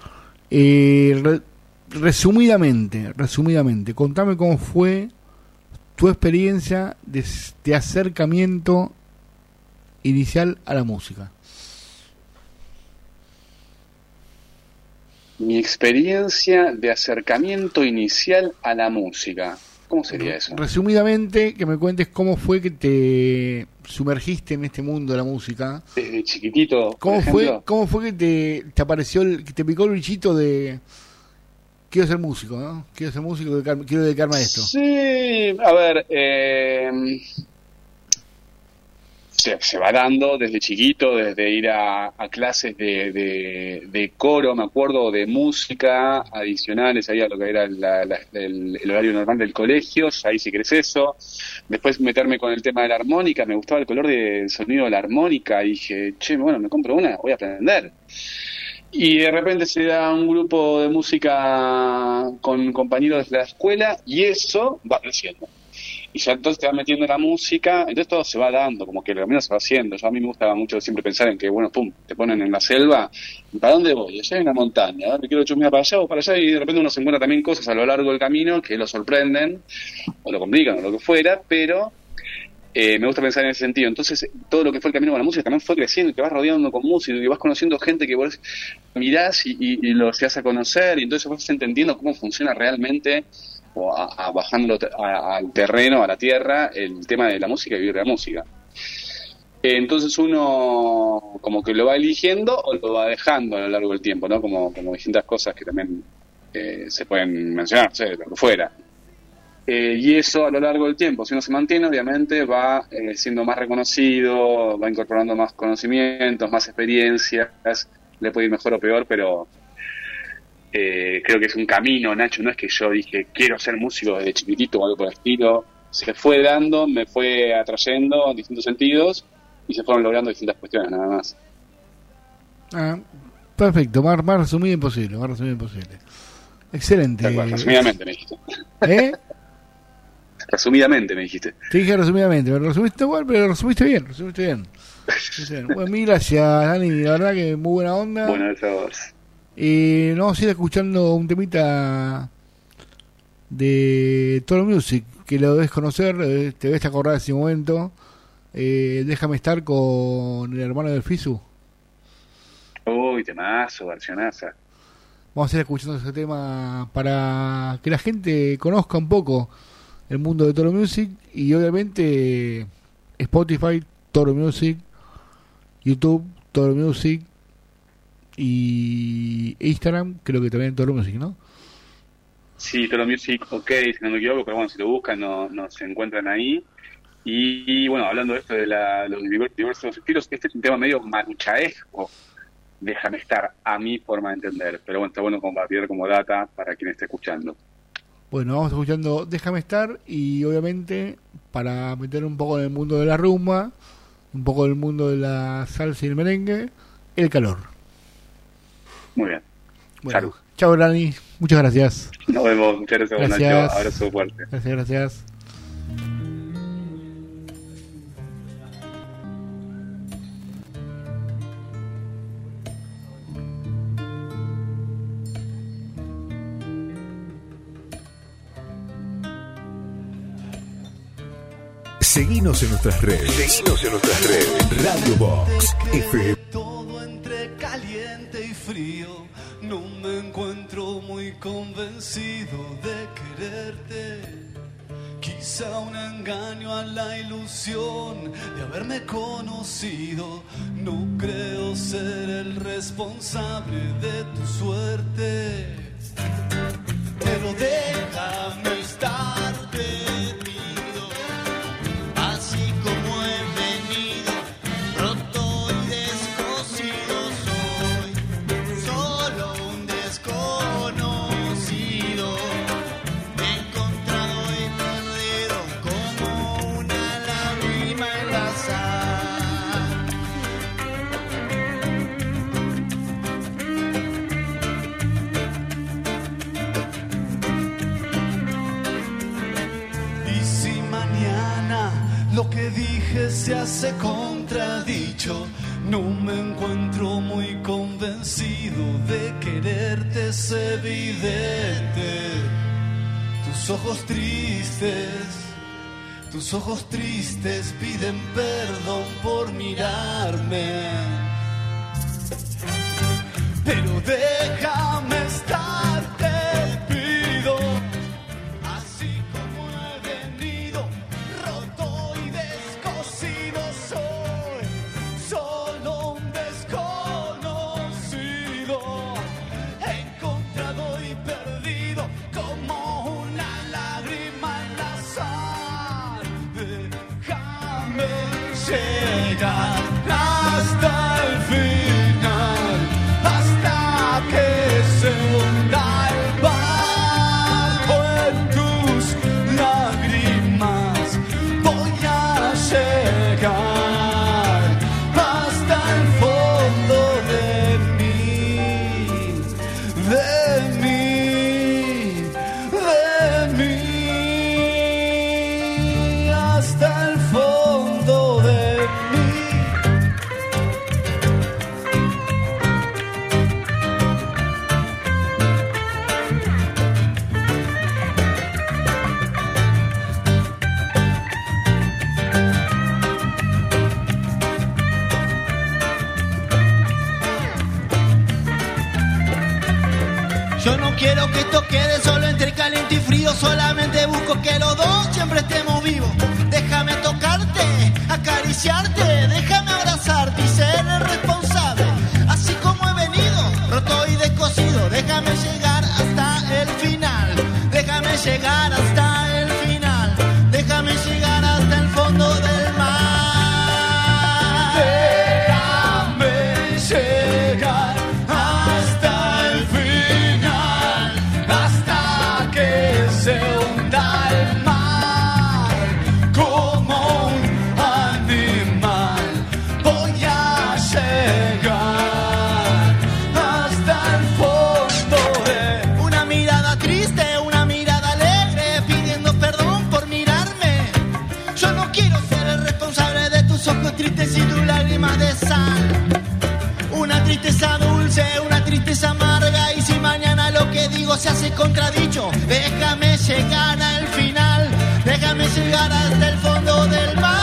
Resumidamente, contame cómo fue tu experiencia de acercamiento inicial a la música. Mi experiencia de acercamiento inicial a la música. ¿Cómo sería eso? Resumidamente, que me cuentes cómo fue que te sumergiste en este mundo de la música. Desde chiquitito, ¿Cómo fue que te apareció, que te picó el bichito de quiero ser músico, ¿no? Quiero ser músico, quiero dedicarme a esto. Sí, a ver, se va dando desde chiquito, desde ir a clases de coro, me acuerdo, de música adicionales ahí a lo que era el horario normal del colegio, ahí si querés eso. Después meterme con el tema de la armónica, me gustaba el color del sonido de la armónica, y dije, che, bueno, me compro una, voy a aprender. Y de repente se da un grupo de música con compañeros de la escuela, y eso va creciendo. Y ya entonces te vas metiendo en la música, entonces todo se va dando, como que lo menos se va haciendo. Yo a mí me gusta mucho siempre pensar en que, bueno, pum, te ponen en la selva, ¿y para dónde voy? Allá hay una montaña, a ver, me quiero chusmear para allá o para allá, y de repente uno se encuentra también cosas a lo largo del camino que lo sorprenden, o lo complican, o lo que fuera, pero me gusta pensar en ese sentido. Entonces, todo lo que fue el camino con la música también fue creciendo, y te vas rodeando con música, y vas conociendo gente que vos mirás y lo se hace a conocer, y entonces vas entendiendo cómo funciona realmente, o bajándolo al terreno, a la tierra, el tema de la música y vivir de la música. Entonces uno como que lo va eligiendo o lo va dejando a lo largo del tiempo, ¿no? Como distintas cosas que también se pueden mencionar, no sé, lo que fuera. Y eso a lo largo del tiempo, si uno se mantiene, obviamente va siendo más reconocido, va incorporando más conocimientos, más experiencias, le puede ir mejor o peor, pero creo que es un camino, Nacho, no es que yo dije quiero ser músico desde chiquitito o algo por el estilo, se fue dando, me fue atrayendo en distintos sentidos y se fueron logrando distintas cuestiones, nada más. Perfecto, más resumido imposible, excelente. Resumidamente me dijiste. Resumidamente me dijiste. Te dije resumidamente, me resumiste igual, pero lo resumiste bien. Bueno, mil gracias, Dani, la verdad que muy buena onda. Bueno, eso. Nos vamos a ir escuchando un temita de Toro Music, que lo debes conocer, te debes acordar de ese momento. Déjame estar con el hermano del Fisu. Uy, temazo, versionaza. Vamos a ir escuchando ese tema para que la gente conozca un poco el mundo de Toro Music, y obviamente Spotify, Toro Music, YouTube, Toro Music, y Instagram, creo que también Toro Music, ¿no? Sí, Toro Music, ok, si no me equivoco, pero bueno, si lo buscan no se encuentran ahí. Y bueno, hablando de esto de los diversos estilos, este es un tema medio maruchaesco, déjame estar, a mi forma de entender, pero bueno, está bueno compartir como data para quien esté escuchando. Bueno, vamos escuchando Déjame estar, y obviamente para meter un poco en el mundo de la rumba, un poco en el mundo de la salsa y el merengue, El Calor. Muy bien. Bueno, salud. Chao, Dani, muchas gracias. Nos vemos, muchas gracias. Nacho, abrazo fuerte. Gracias. Seguinos en nuestras redes. Radio Box FM. Todo entre caliente y frío, no me encuentro muy convencido de quererte. Quizá un engaño a la ilusión de haberme conocido. No creo ser el responsable de tu suerte, pero déjame estar, te pido, así como he venido, roto y descosido soy, solo un desconocido, encontrado y perdido como una lágrima en la sal. Y si mañana lo que dije se hace contra dicho, no me encuentro muy convencido de quererte, es evidente. Tus ojos tristes piden perdón por mirarme. Pero déjame estar, te pido, así como he venido, roto y descosido soy, solo un desconocido, encontrado y perdido como una lágrima en la sal. Déjame llegar hasta el final, hasta que se hunda el barco en tus lágrimas. Voy a llegar hasta el fondo de mí, hasta el fondo de mí. Yo no quiero que esto quede solo entre caliente y frío, solamente busco que los dos siempre estemos vivos. Déjame tocarte, acariciarte, déjame abrazarte y ser el responsable. Así como he venido, roto y descosido, déjame llegar hasta el final. Déjame llegar hasta el final, déjame llegar hasta el fondo del mar. Déjame llegar hasta el final, hasta que se hunda el mar como un animal. Voy a llegar hasta el fondo de una mirada triste, una mirada alegre, pidiendo perdón por mirarme. Yo no quiero ser el responsable de tus ojos tristes y tus lágrimas de sal. Una tristeza dulce, una tristeza amarga, y si mañana lo que digo se hace contradicho, déjame llegar al final, déjame llegar hasta el fondo del mar.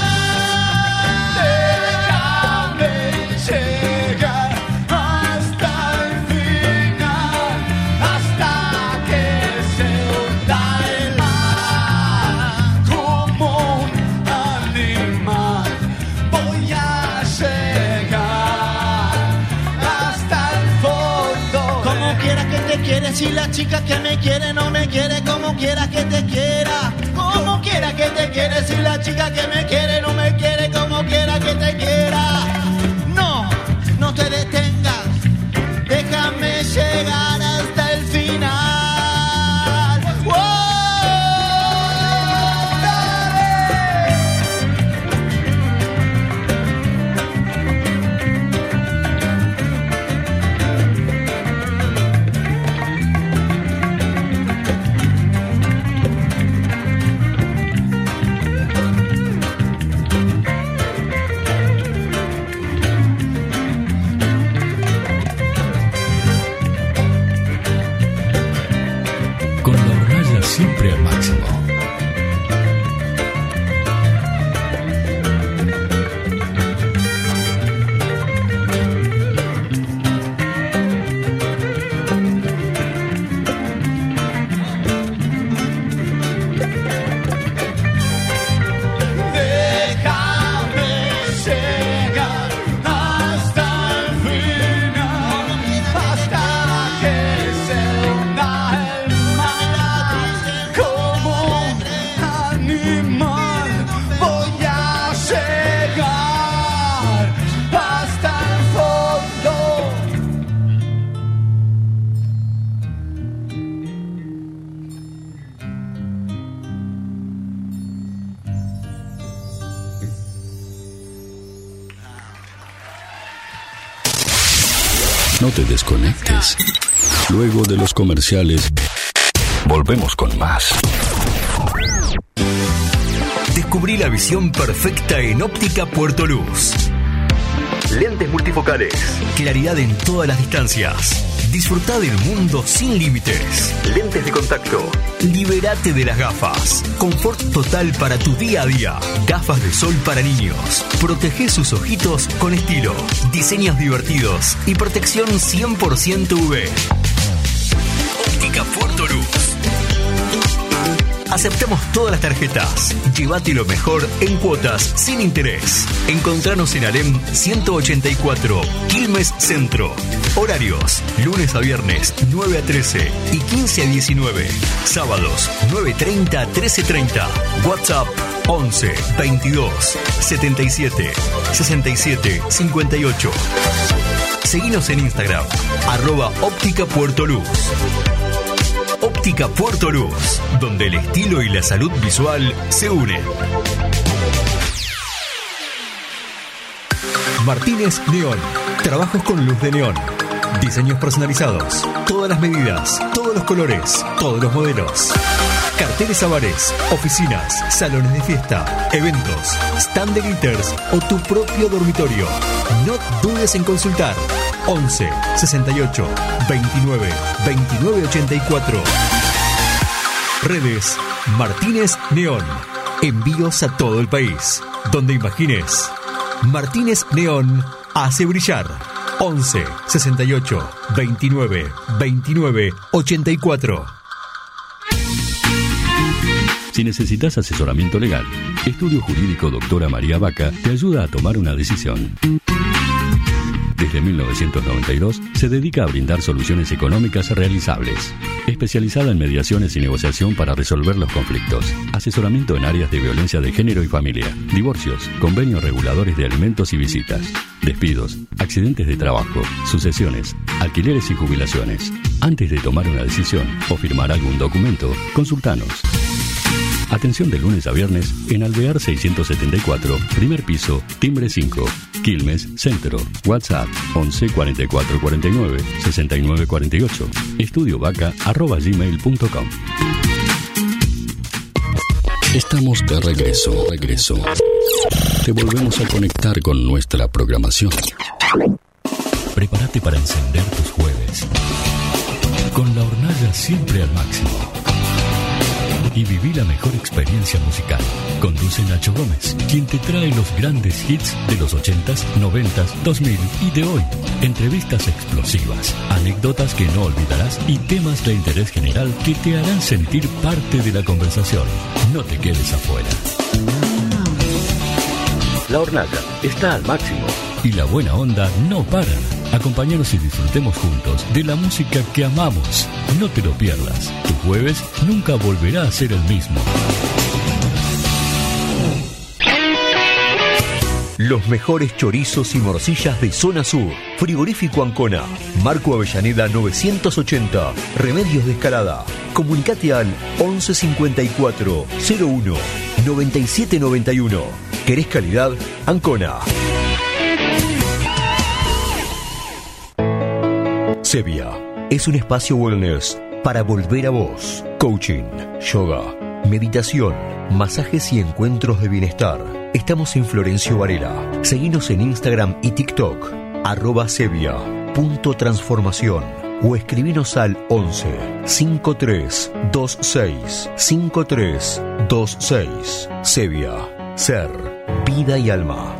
Déjame llegar hasta el final, hasta que se hunda el mar como un animal. Voy a llegar hasta el fondo. Como quiera que te quiere, si la chica que me quiere no me quiere, como quiera que te quiera. Como quiera que te quiere, si la chica que me quiere no me quiere, como quiera que te quiera. No, no te detengas, déjame llegar hasta el final. ¡Wow! Con la hornalla siempre al máximo. Déjame llegar hasta el final, hasta que se hunda el mar como un animal. Voy a llegar hasta el fondo. No te desconectes. Luego de los comerciales, volvemos con más. Descubrí la visión perfecta en Óptica Puerto Luz. Lentes multifocales. Claridad en todas las distancias. Disfrutá del mundo sin límites. Lentes de contacto. Libérate de las gafas. Confort total para tu día a día. Gafas de sol para niños. Protege sus ojitos con estilo. Diseños divertidos y protección 100% UV. Óptica Puerto Luz. Aceptamos todas las tarjetas. Llévate lo mejor en cuotas sin interés. Encontranos en Alem 184, Quilmes Centro. Horarios: lunes a viernes 9 a 13 y 15 a 19. Sábados 9:30 a 13:30. WhatsApp 11 22 77 67 58. Seguinos en Instagram @Óptica Puerto Luz. Óptica Puerto Luz, donde el estilo y la salud visual se unen. Martínez Neón. Trabajos con luz de neón. Diseños personalizados. Todas las medidas, todos los colores, todos los modelos. Carteles a bares, oficinas, salones de fiesta, eventos, stand de glitters o tu propio dormitorio. No dudes en consultar. 11 68 29 29 84. Redes Martínez Neón. Envíos a todo el país. Donde imagines. Martínez Neón hace brillar. 11 68 29 29 84. Si necesitas asesoramiento legal, Estudio Jurídico Doctora María Vaca te ayuda a tomar una decisión. Desde 1992 se dedica a brindar soluciones económicas realizables. Especializada en mediaciones y negociación para resolver los conflictos. Asesoramiento en áreas de violencia de género y familia. Divorcios, convenios reguladores de alimentos y visitas. Despidos, accidentes de trabajo, sucesiones, alquileres y jubilaciones. Antes de tomar una decisión o firmar algún documento, consultanos. Atención de lunes a viernes en Alvear 674, primer piso, timbre 5, Quilmes Centro. WhatsApp 11 44 49 69 48. estudiovaca@gmail.com. Estamos de regreso. Te volvemos a conectar con nuestra programación. Prepárate para encender tus jueves con la hornalla siempre al máximo. Y viví la mejor experiencia musical. Conduce Nacho Gómez, quien te trae los grandes hits de los 80s, 90s, 2000 y de hoy. Entrevistas explosivas, anécdotas que no olvidarás y temas de interés general que te harán sentir parte de la conversación. No te quedes afuera. La hornalla está al máximo y la buena onda no para. Acompáñanos y disfrutemos juntos de la música que amamos. No te lo pierdas. Tu jueves nunca volverá a ser el mismo. Los mejores chorizos y morcillas de Zona Sur. Frigorífico Ancona. Marco Avellaneda 980. Remedios de Escalada. Comunicate al 11 54 01 97 91. ¿Querés calidad? Ancona. Sevia es un espacio wellness para volver a vos. Coaching, yoga, meditación, masajes y encuentros de bienestar. Estamos en Florencio Varela. Seguinos en Instagram y TikTok @sevia.transformación o escribinos al 11 53 26 53 26. Sevia, ser, vida y alma.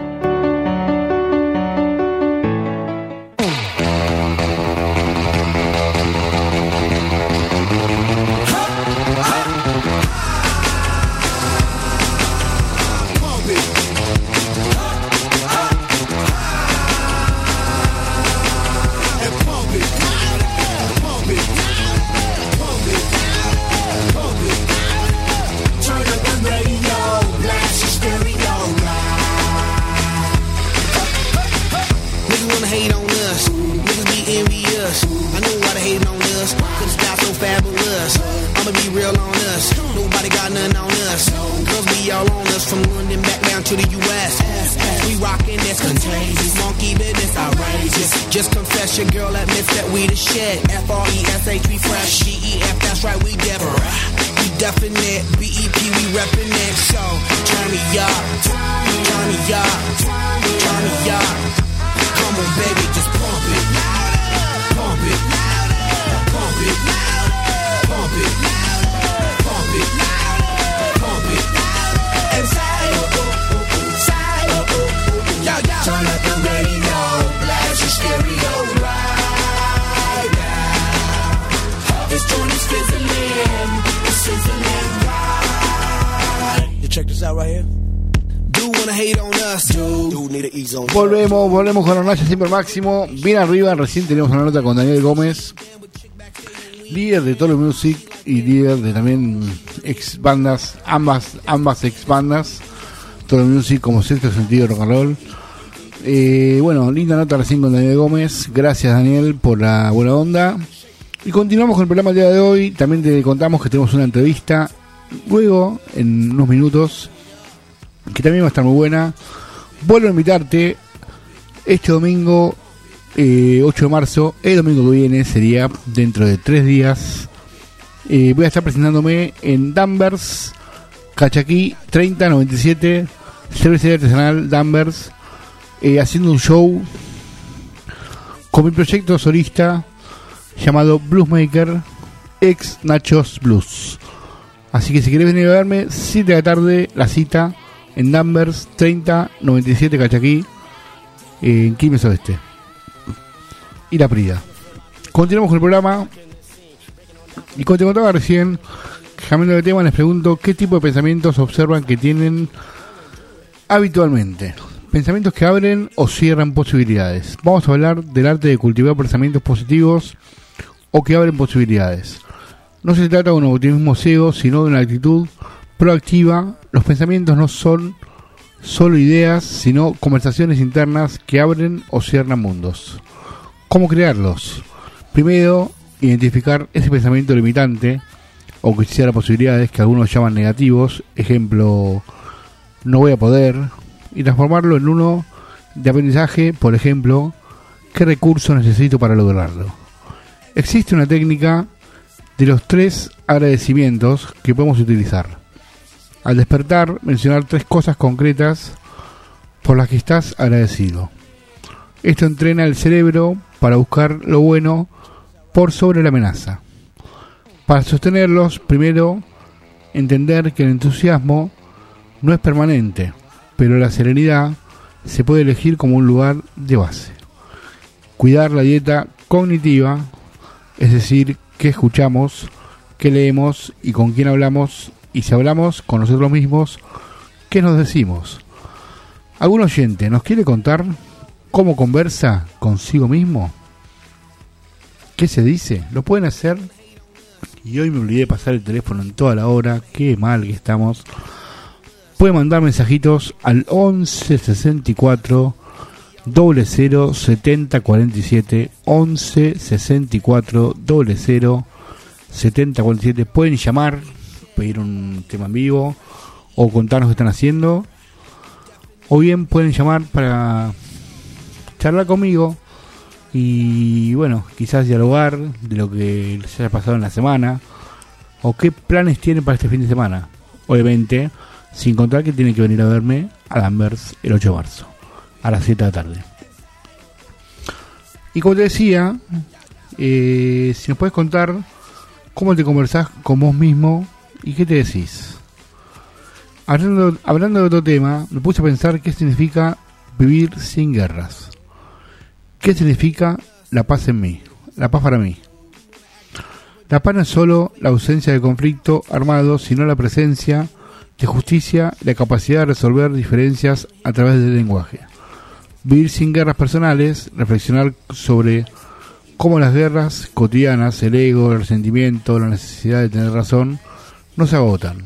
Just confess your girl admits that we the shit. F-R-E-S-H, we fresh. G-E-F, that's right, we different. We definite. B-E-P, we reppin' it. So, turn me up. Turn me up. Turn me up. on, baby, just pump it. Pump it. Pump it. Pump it. Pump it. Pump it. And say, turn up the radio, blast your stereo right now. This joint is sizzling, it's sizzling right. You check this out right here. Do wanna hate on us, dude need to ease on. Volvemos con Hornalla siempre al máximo. Bien arriba, recién tenemos una nota con Daniel Gómez, líder de Tolo Music y líder de también ex bandas, ambas ex bandas, Tolo Music como Sexto Sentido Rock and Roll. Bueno, linda nota recién con Daniel Gómez. Gracias, Daniel, por la buena onda. Y continuamos con el programa del día de hoy. También te contamos que tenemos una entrevista luego, en unos minutos, que también va a estar muy buena. Vuelvo a invitarte este domingo 8 de marzo. El domingo que viene sería dentro de 3 días. Voy a estar presentándome en Danvers, Cachaquí 3097, cervecería artesanal Danvers, haciendo un show con mi proyecto solista llamado Bluesmaker ex Nachos Blues. Así que si querés venir a verme, 7 de la tarde la cita en Danvers 3097 Cachaquí, en Quilmes Oeste y La Prida. Continuamos con el programa y como te contaba recién, cambiando de tema, les pregunto qué tipo de pensamientos observan que tienen habitualmente. Pensamientos que abren o cierran posibilidades. Vamos a hablar del arte de cultivar pensamientos positivos o que abren posibilidades. No se trata de un optimismo ciego, sino de una actitud proactiva. Los pensamientos no son solo ideas, sino conversaciones internas que abren o cierran mundos. ¿Cómo crearlos? Primero, identificar ese pensamiento limitante o que cierra posibilidades, que algunos llaman negativos. Ejemplo, no voy a poder. Y transformarlo en uno de aprendizaje, por ejemplo, ¿qué recurso necesito para lograrlo? Existe una técnica de los 3 agradecimientos que podemos utilizar. Al despertar, mencionar 3 cosas concretas por las que estás agradecido. Esto entrena el cerebro para buscar lo bueno por sobre la amenaza. Para sostenerlos, primero, entender que el entusiasmo no es permanente, pero la serenidad se puede elegir como un lugar de base. Cuidar la dieta cognitiva, es decir, qué escuchamos, qué leemos y con quién hablamos, y si hablamos con nosotros mismos, qué nos decimos. ¿Algún oyente nos quiere contar cómo conversa consigo mismo? ¿Qué se dice? Lo pueden hacer. Y hoy me olvidé de pasar el teléfono en toda la hora, qué mal que estamos. Pueden mandar mensajitos al 11 64 00 70 47, 11 64 00 70 47. Pueden llamar, pedir un tema en vivo o contarnos qué están haciendo, o bien pueden llamar para charlar conmigo y bueno, quizás dialogar de lo que les haya pasado en la semana o qué planes tienen para este fin de semana. Obviamente sin contar que tienen que venir a verme a Danvers el 8 de marzo a las 7 de la tarde. Y como te decía, si nos puedes contar cómo te conversás con vos mismo y qué te decís. Hablando de otro tema, me puse a pensar qué significa vivir sin guerras. ¿Qué significa la paz en mí? La paz para mí. La paz no es solo la ausencia de conflicto armado, sino la presencia de justicia, la capacidad de resolver diferencias a través del lenguaje. Vivir sin guerras personales, reflexionar sobre cómo las guerras cotidianas, el ego, el resentimiento, la necesidad de tener razón, no se agotan.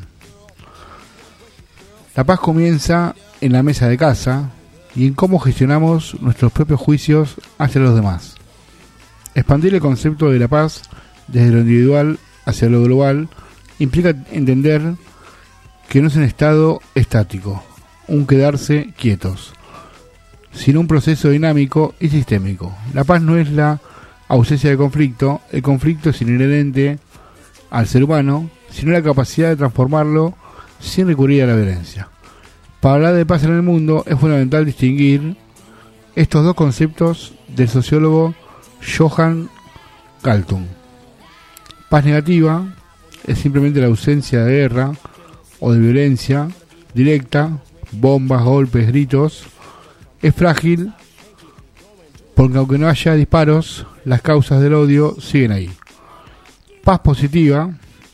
La paz comienza en la mesa de casa y en cómo gestionamos nuestros propios juicios hacia los demás. Expandir el concepto de la paz desde lo individual hacia lo global implica entender que no es un estado estático, un quedarse quietos, sino un proceso dinámico y sistémico. La paz no es la ausencia de conflicto, el conflicto es inherente al ser humano, sino la capacidad de transformarlo sin recurrir a la violencia. Para hablar de paz en el mundo es fundamental distinguir estos dos conceptos del sociólogo Johan Galtung. Paz negativa es simplemente la ausencia de guerra o de violencia directa, bombas, golpes, gritos. Es frágil porque aunque no haya disparos, las causas del odio siguen ahí. Paz positiva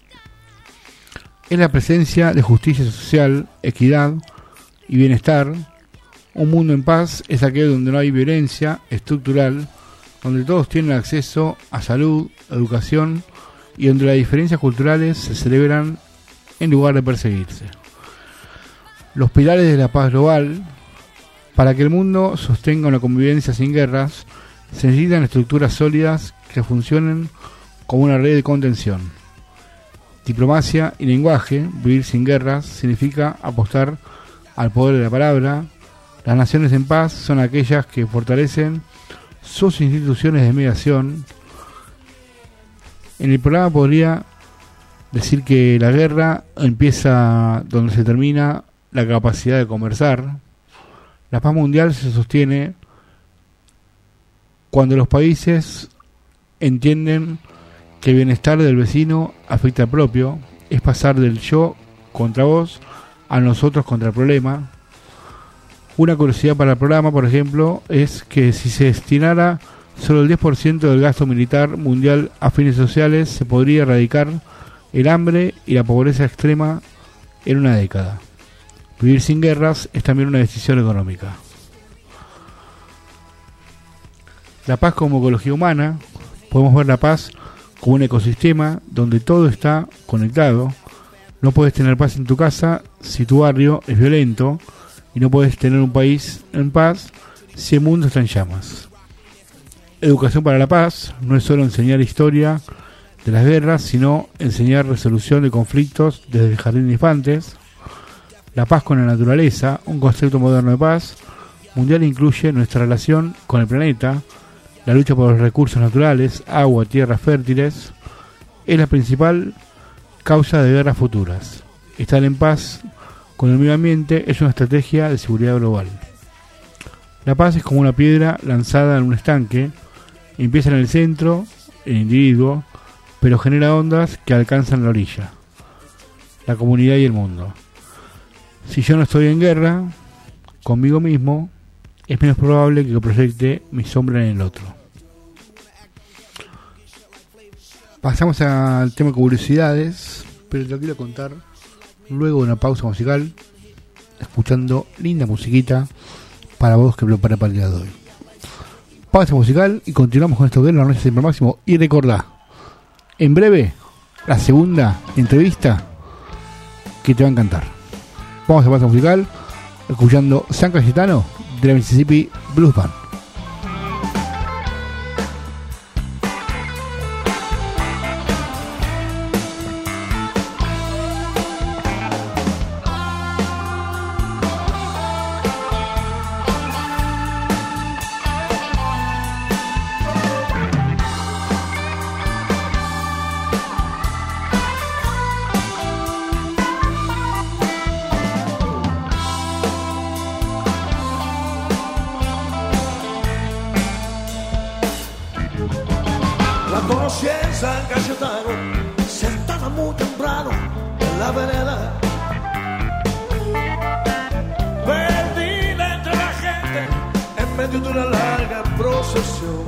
es la presencia de justicia social, equidad y bienestar. Un mundo en paz es aquel donde no hay violencia estructural, donde todos tienen acceso a salud, educación y donde las diferencias culturales se celebran en lugar de perseguirse. Los pilares de la paz global. Para que el mundo sostenga una convivencia sin guerras, se necesitan estructuras sólidas que funcionen como una red de contención. Diplomacia y lenguaje. Vivir sin guerras significa apostar al poder de la palabra. Las naciones en paz son aquellas que fortalecen sus instituciones de mediación. En el programa podría decir que la guerra empieza donde se termina la capacidad de conversar. La paz mundial se sostiene cuando los países entienden que el bienestar del vecino afecta al propio. Es pasar del yo contra vos a nosotros contra el problema. Una curiosidad para el programa, por ejemplo, es que si se destinara solo el 10% del gasto militar mundial a fines sociales, se podría erradicar el hambre y la pobreza extrema en una década. Vivir sin guerras es también una decisión económica. La paz como ecología humana. Podemos ver la paz como un ecosistema donde todo está conectado. No puedes tener paz en tu casa si tu barrio es violento, y no puedes tener un país en paz si el mundo está en llamas. Educación para la paz no es solo enseñar historia de las guerras, sino enseñar resolución de conflictos desde el jardín de infantes. La paz con la naturaleza, un concepto moderno de paz mundial, incluye nuestra relación con el planeta. La lucha por los recursos naturales, agua, tierras fértiles, es la principal causa de guerras futuras. Estar en paz con el medio ambiente es una estrategia de seguridad global. La paz es como una piedra lanzada en un estanque. Empieza en el centro, el individuo, pero genera ondas que alcanzan la orilla, la comunidad y el mundo. Si yo no estoy en guerra conmigo mismo, es menos probable que proyecte mi sombra en el otro. Pasamos al tema de curiosidades, pero te lo quiero contar luego de una pausa musical, escuchando linda musiquita para vos que preparé para el día de hoy. Pausa musical y continuamos con esto que es La Noche Siempre Máximo. Y recordá, en breve, la segunda entrevista que te va a encantar. Vamos a pausa musical, escuchando San Cayetano de la Mississippi Blues Band. San Cayetano, sentada muy temprano en la vereda, perdida entre la gente en medio de una larga procesión.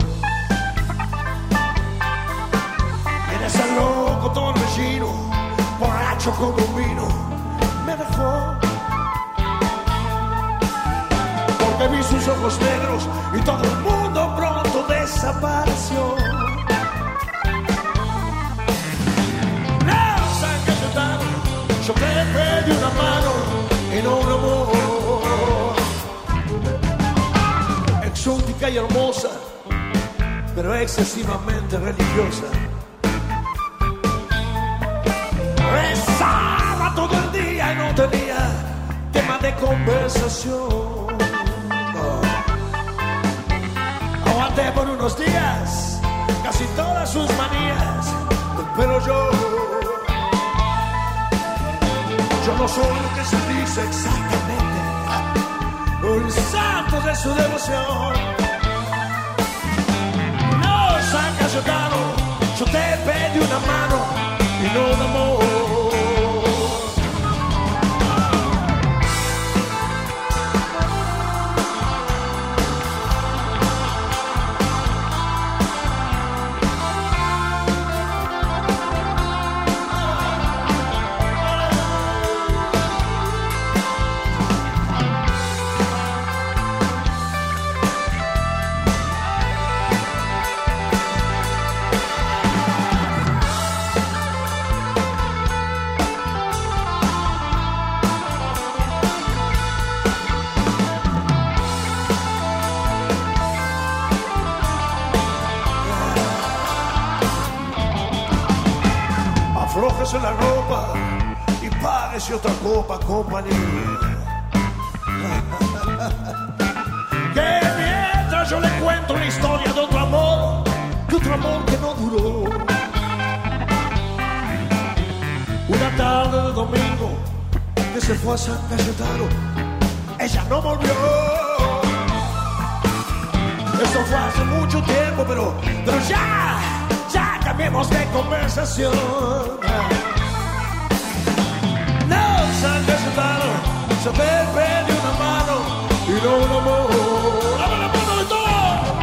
En ese loco torbellino, borracho como un vino, me dejó, porque vi sus ojos negros y todo el mundo pronto desapareció. Yo te pedí una mano y no un amor, exótica y hermosa, pero excesivamente religiosa. Rezaba todo el día y no tenía tema de conversación. Aguanté por unos días casi todas sus manías, pero yo no soy lo que se dice exactamente un santo actos de su devoción. No, San Cayetano, yo te pedí una mano y no de amor. Aflójese la ropa y páguese otra copa, compañero. Que mientras yo le cuento una historia de otro amor que no duró. Una tarde de domingo que se fue a San Cayetano, ella no volvió. Eso fue hace mucho tiempo, pero ya cambiemos de conversación. No, San Cayetano, yo te pedí una mano y no un amor. ¡Dame la mano de todo!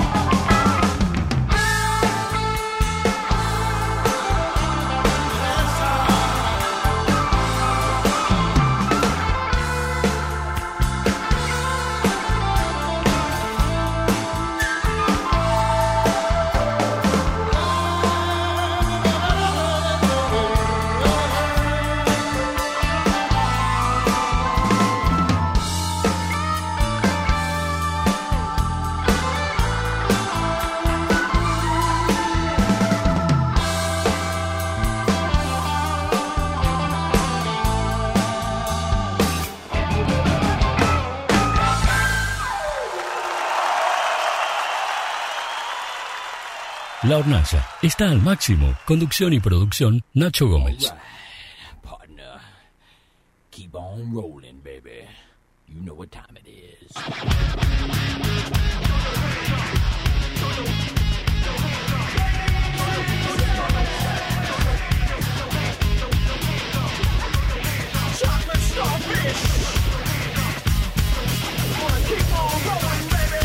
La Hornalla está al máximo. Conducción y producción, Nacho Gómez. Right, partner. Keep on rolling, baby. You know what time it is. Chocolate starfish. Wanna keep on rolling, baby.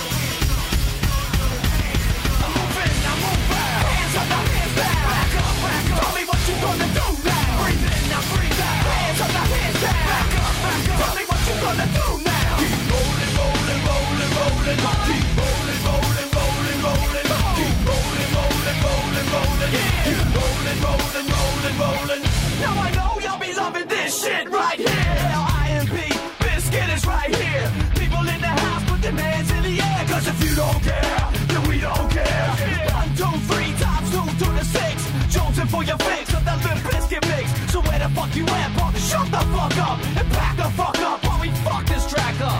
I'm moving, hands up, hands down. Back up. Tell me what you gonna do now. Breathe in, now breathe out. Hands up, hands down. Back up. Tell me what you gonna do now. Keep rolling, rolling, rolling, rolling. Keep rolling, rolling, rolling, rolling. Keep rolling, rolling, rolling, rolling. Keep rolling, rolling, rolling, rolling. Now I know y'all be loving this shit right here. L-I-M-P, Biscuit is right here. People in the house, put their hands in the air. Cause if you don't care, then we don't care. 1, 2, 3, times 2 to the 6. Jonesing for your fix of that Limp Bizkit mix. So where the fuck you at, punk? Shut the fuck up and back the fuck up while we fuck this track up.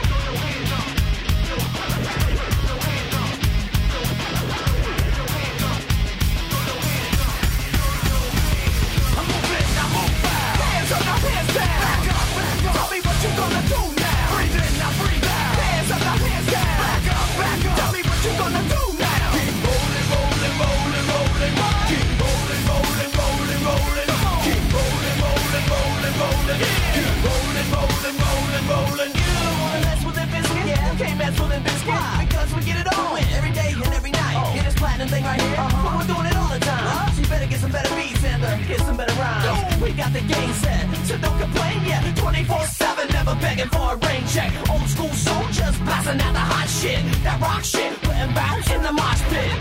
I'm moving, I move fast. Hands up, now hands down. Back up. Tell me what you gonna do now. Breathe in, now breathe out. Hands up, now hands down. Back up. Tell me what you gonna do now. Keep rolling, rolling, rolling, rolling. Keep rolling, rolling, rolling, rolling. Keep rolling, rolling, rolling, rolling. Keep rolling, rolling, rolling, rolling. You don't wanna mess with Limp Bizkit? Yeah, can't mess with Limp Bizkit. Because we get it on every day and every night. Get this platinum thing right here. But we're doing it all the time. So you better get some better beats and get some better rhymes. We got the game set, so don't complain yet. 24/7, never begging for a rain check. Old school soldiers blasting out the hot shit. That rock shit, putting back in the mosh pit.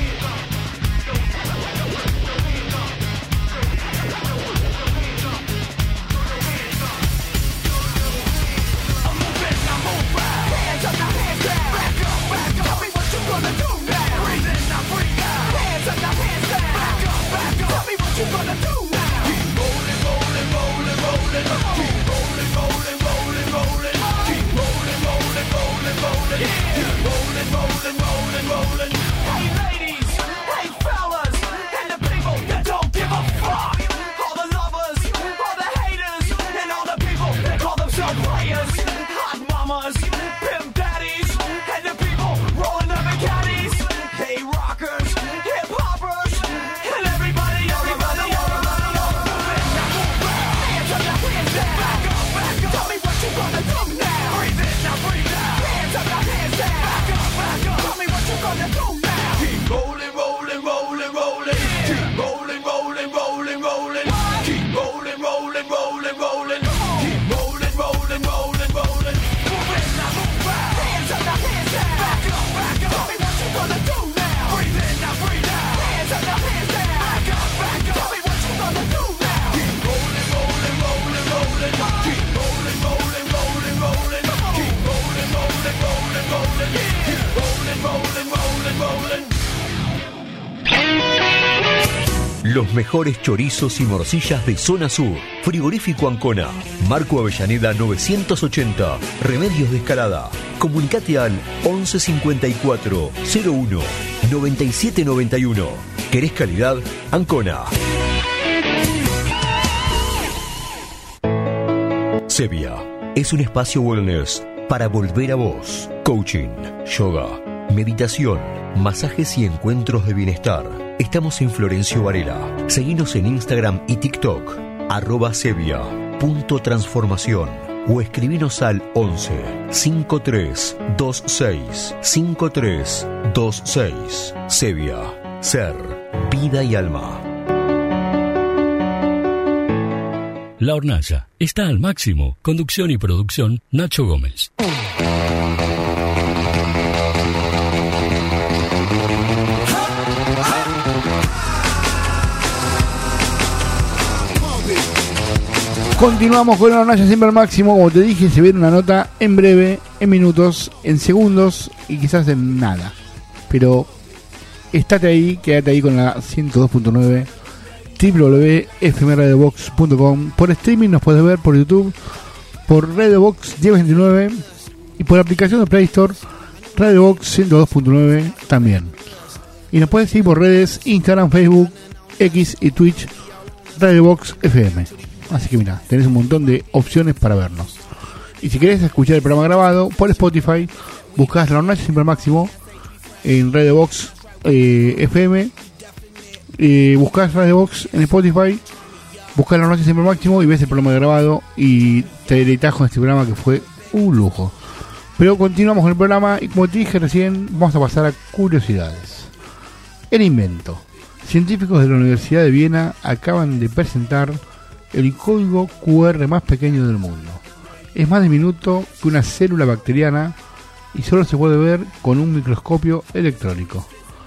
I'm moving, I move fast. Hands up, now hands down. Back up. Tell me what you gonna do now. Breathe in, now breathe out. Hands up, now hands down. Back up. Tell me what you gonna do now. Keep rolling, rolling, rolling, rolling. Keep rolling, rolling, rolling, rolling. Keep rolling, rolling, rolling, rolling. Keep rolling, rolling, rolling, rolling. Hey ladies. Los mejores chorizos y morcillas de zona sur. Frigorífico Ancona. Marco Avellaneda 980. Remedios de Escalada. Comunicate al 1154 01 9791. ¿Querés calidad? Ancona. Sevilla es un espacio wellness para volver a vos. Coaching, yoga, meditación, masajes y encuentros de bienestar. Estamos en Florencio Varela. Seguinos en Instagram y TikTok, @Sevilla.transformación, o escribinos al 11 53 26 53 26. Sevilla, ser, vida y alma. La Hornalla está al máximo. Conducción y producción, Nacho Gómez. Continuamos con La Hornalla siempre al máximo. Como te dije, se viene una nota en breve, en minutos, en segundos y quizás en nada. Pero estate ahí, quédate ahí con la 102.9 www.fmradiobox.com. Por streaming nos puedes ver por YouTube, por Radiobox 1029 y por la aplicación de Play Store Radiobox 102.9 también. Y nos puedes seguir por redes Instagram, Facebook, X y Twitch Radiobox FM. Así que mira, tenés un montón de opciones para vernos. Y si querés escuchar el programa grabado por Spotify, buscás La Hornalla siempre al máximo en Radiobox FM. Buscás Radiobox en Spotify, buscás La Hornalla siempre al máximo y ves el programa grabado y te deleitás con este programa que fue un lujo. Pero continuamos con el programa y como te dije recién, vamos a pasar a curiosidades. El invento. Científicos de la Universidad de Viena acaban de presentar el código QR más pequeño del mundo. Es más diminuto que una célula bacteriana y solo se puede ver con un microscopio electrónico.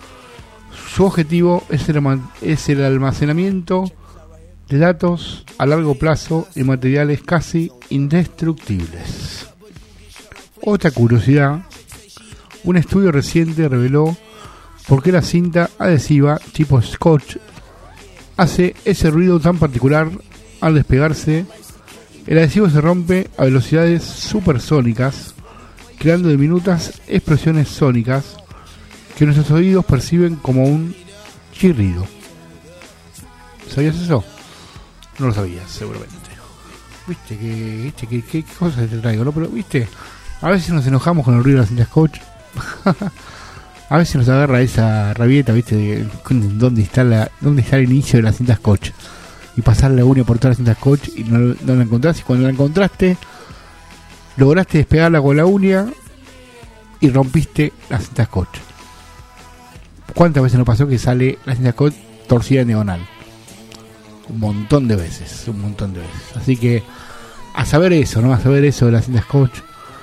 Su objetivo es el almacenamiento de datos a largo plazo en materiales casi indestructibles. Otra curiosidad, un estudio reciente reveló por qué la cinta adhesiva tipo Scotch hace ese ruido tan particular al despegarse. El adhesivo se rompe a velocidades supersónicas, creando diminutas explosiones sónicas que nuestros oídos perciben como un chirrido. ¿Sabías eso? No lo sabías, seguramente. Viste qué cosas te traigo, ¿no? Pero viste, a veces nos enojamos con el ruido de la cinta Scotch. A veces nos agarra esa rabieta, viste, de dónde está el inicio de la cinta Scotch. Y pasar la uña por toda la cinta Scotch y no la encontrás. Y cuando la encontraste, lograste despegarla con la uña y rompiste la cinta Scotch. ¿Cuántas veces nos pasó que sale la cinta Scotch torcida en diagonal? Un montón de veces. Así que a saber eso, ¿no? A saber eso de la cinta Scotch,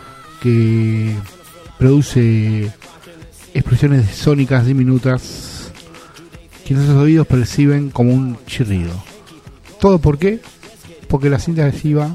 que produce explosiones sónicas diminutas que nuestros oídos perciben como un chirrido. ¿Todo por qué? Porque la cinta adhesiva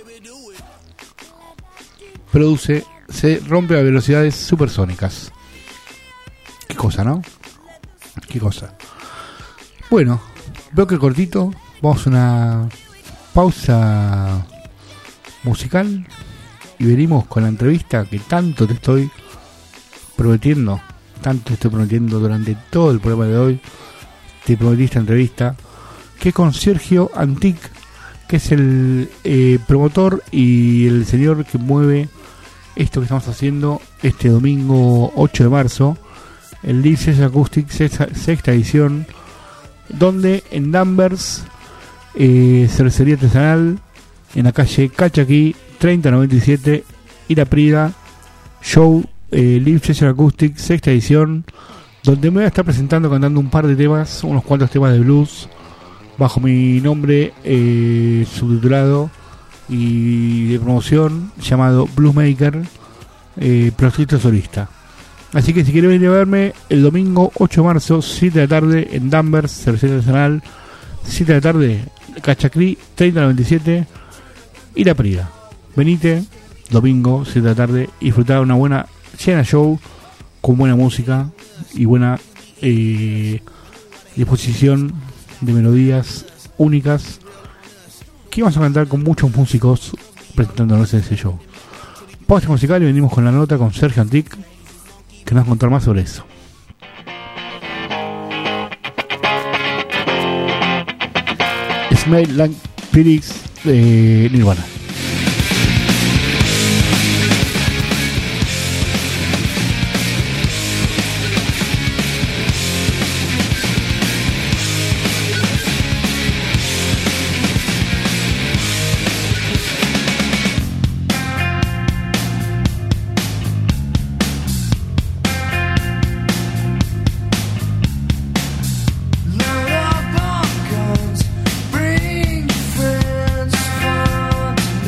se rompe a velocidades supersónicas. Qué cosa, ¿no? Qué cosa. Bueno, bloque cortito. Vamos a una pausa musical y venimos con la entrevista que tanto te estoy prometiendo durante todo el programa de hoy. Te prometí esta entrevista, que es con Sergio Antic, que es el promotor y el señor que mueve esto que estamos haciendo este domingo 8 de marzo, el Live Session Acoustic sexta edición, donde en Danvers, cervecería artesanal, en la calle Cachaquí 3097, Iraprida, show Live Session Acoustic sexta edición, donde me voy a estar presentando cantando un par de temas, unos cuantos temas de blues, bajo mi nombre subtitulado y de promoción llamado Bluesmaker, proyecto solista. Así que si quieres venir a verme el domingo 8 de marzo, 7 de la tarde en Danvers, cervecería artesanal, 7 de la tarde, Cachacrí 3097, Iraprida. Venite domingo 7 de la tarde y disfrutar de una buena cena show con buena música y buena disposición de melodías únicas que vamos a cantar con muchos músicos presentándonos en ese show. Pausa musical y venimos con la nota con Sergio Antic, que nos va a contar más sobre eso. Smell Like Teen Spirit de Nirvana. Bring friends from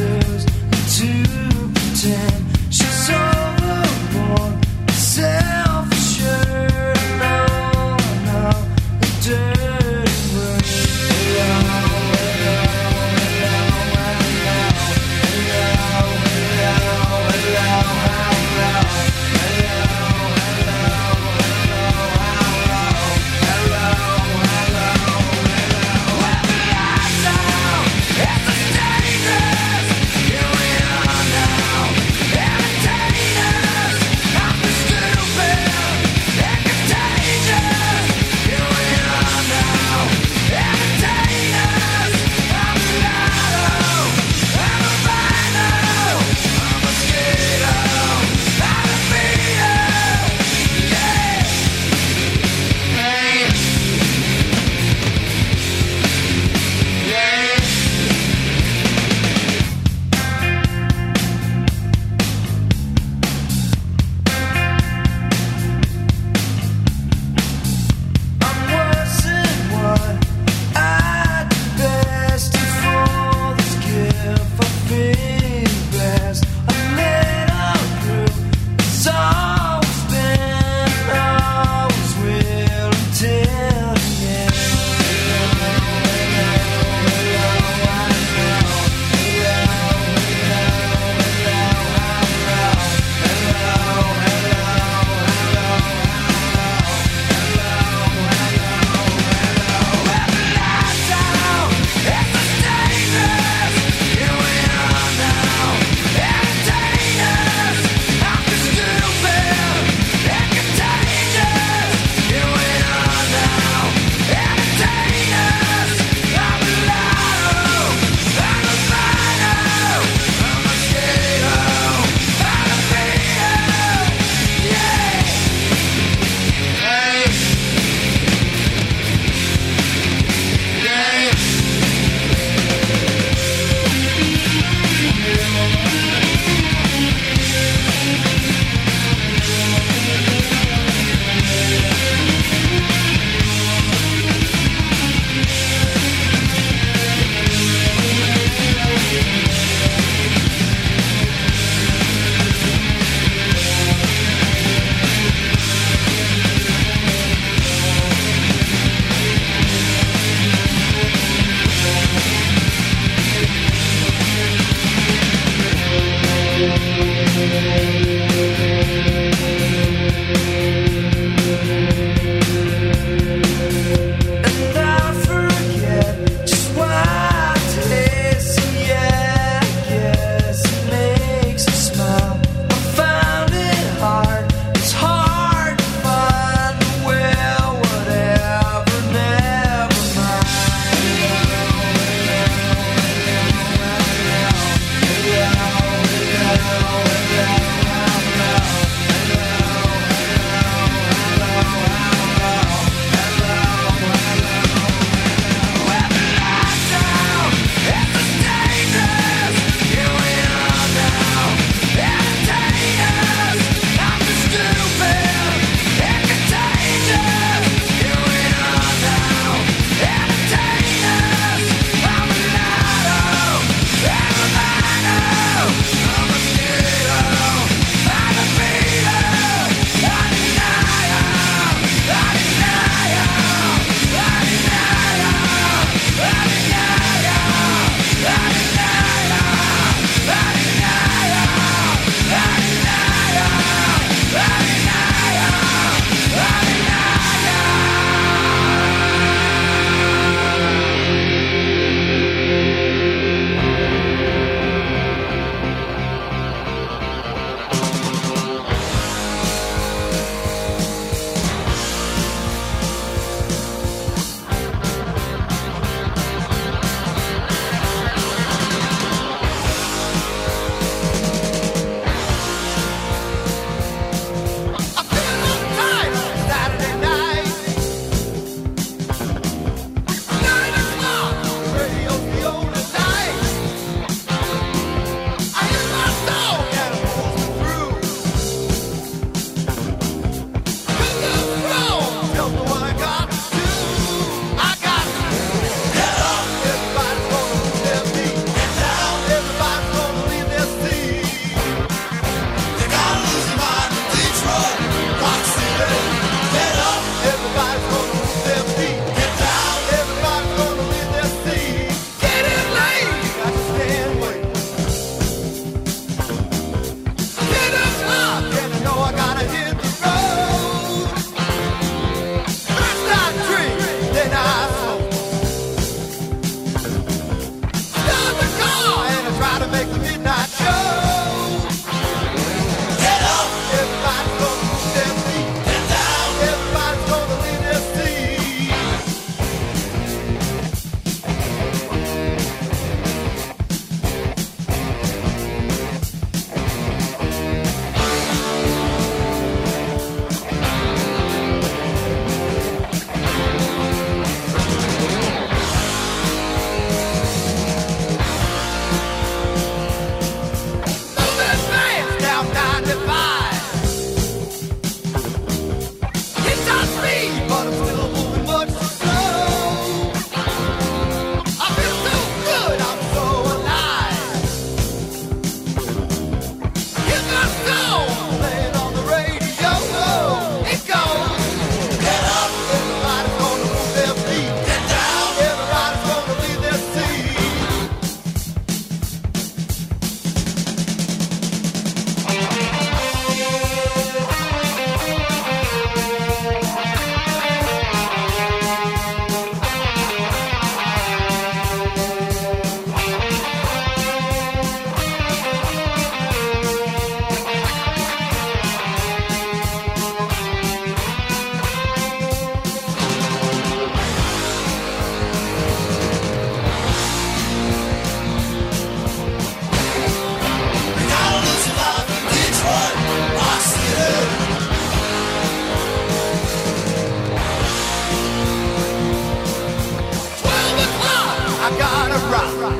gotta rock.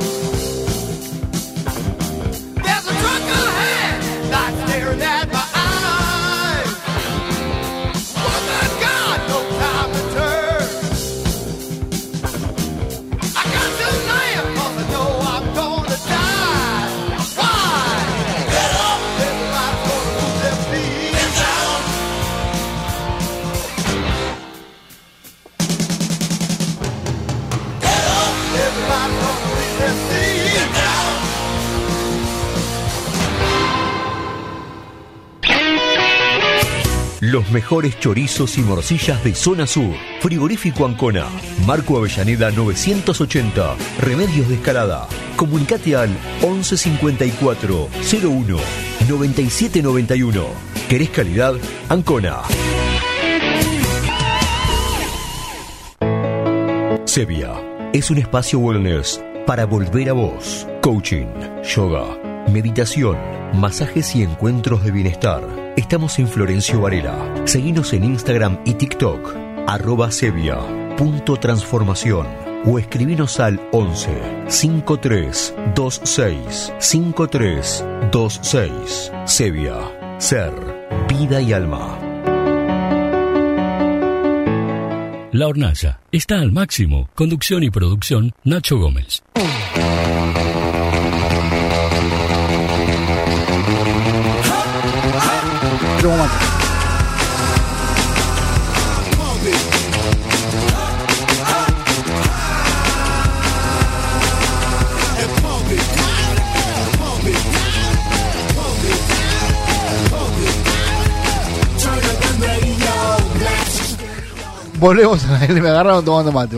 There's a truck ahead, not staring at my eyes. Woman, God, no time to turn. I got to land, 'cause I know I'm gonna die. Why? Get up, everybody's gonna lose their feet. Get down. Get up, everybody's gonna lose their feet. Get down. Los mejores chorizos y morcillas de Zona Sur. Frigorífico Ancona. Marco Avellaneda 980. Remedios de Escalada. Comunicate al 11 54 01 97 91. ¿Querés calidad? Ancona. Sevia es un espacio wellness para volver a vos. Coaching, yoga, meditación, masajes y encuentros de bienestar. Estamos en Florencio Varela. Seguinos en Instagram y TikTok, @sevia.transformación, o escribinos al 11 53 26 53 26. Sevia, ser, vida y alma. La Hornalla está al máximo. Conducción y producción, Nacho Gómez. Volvemos a me agarraron tomando mate.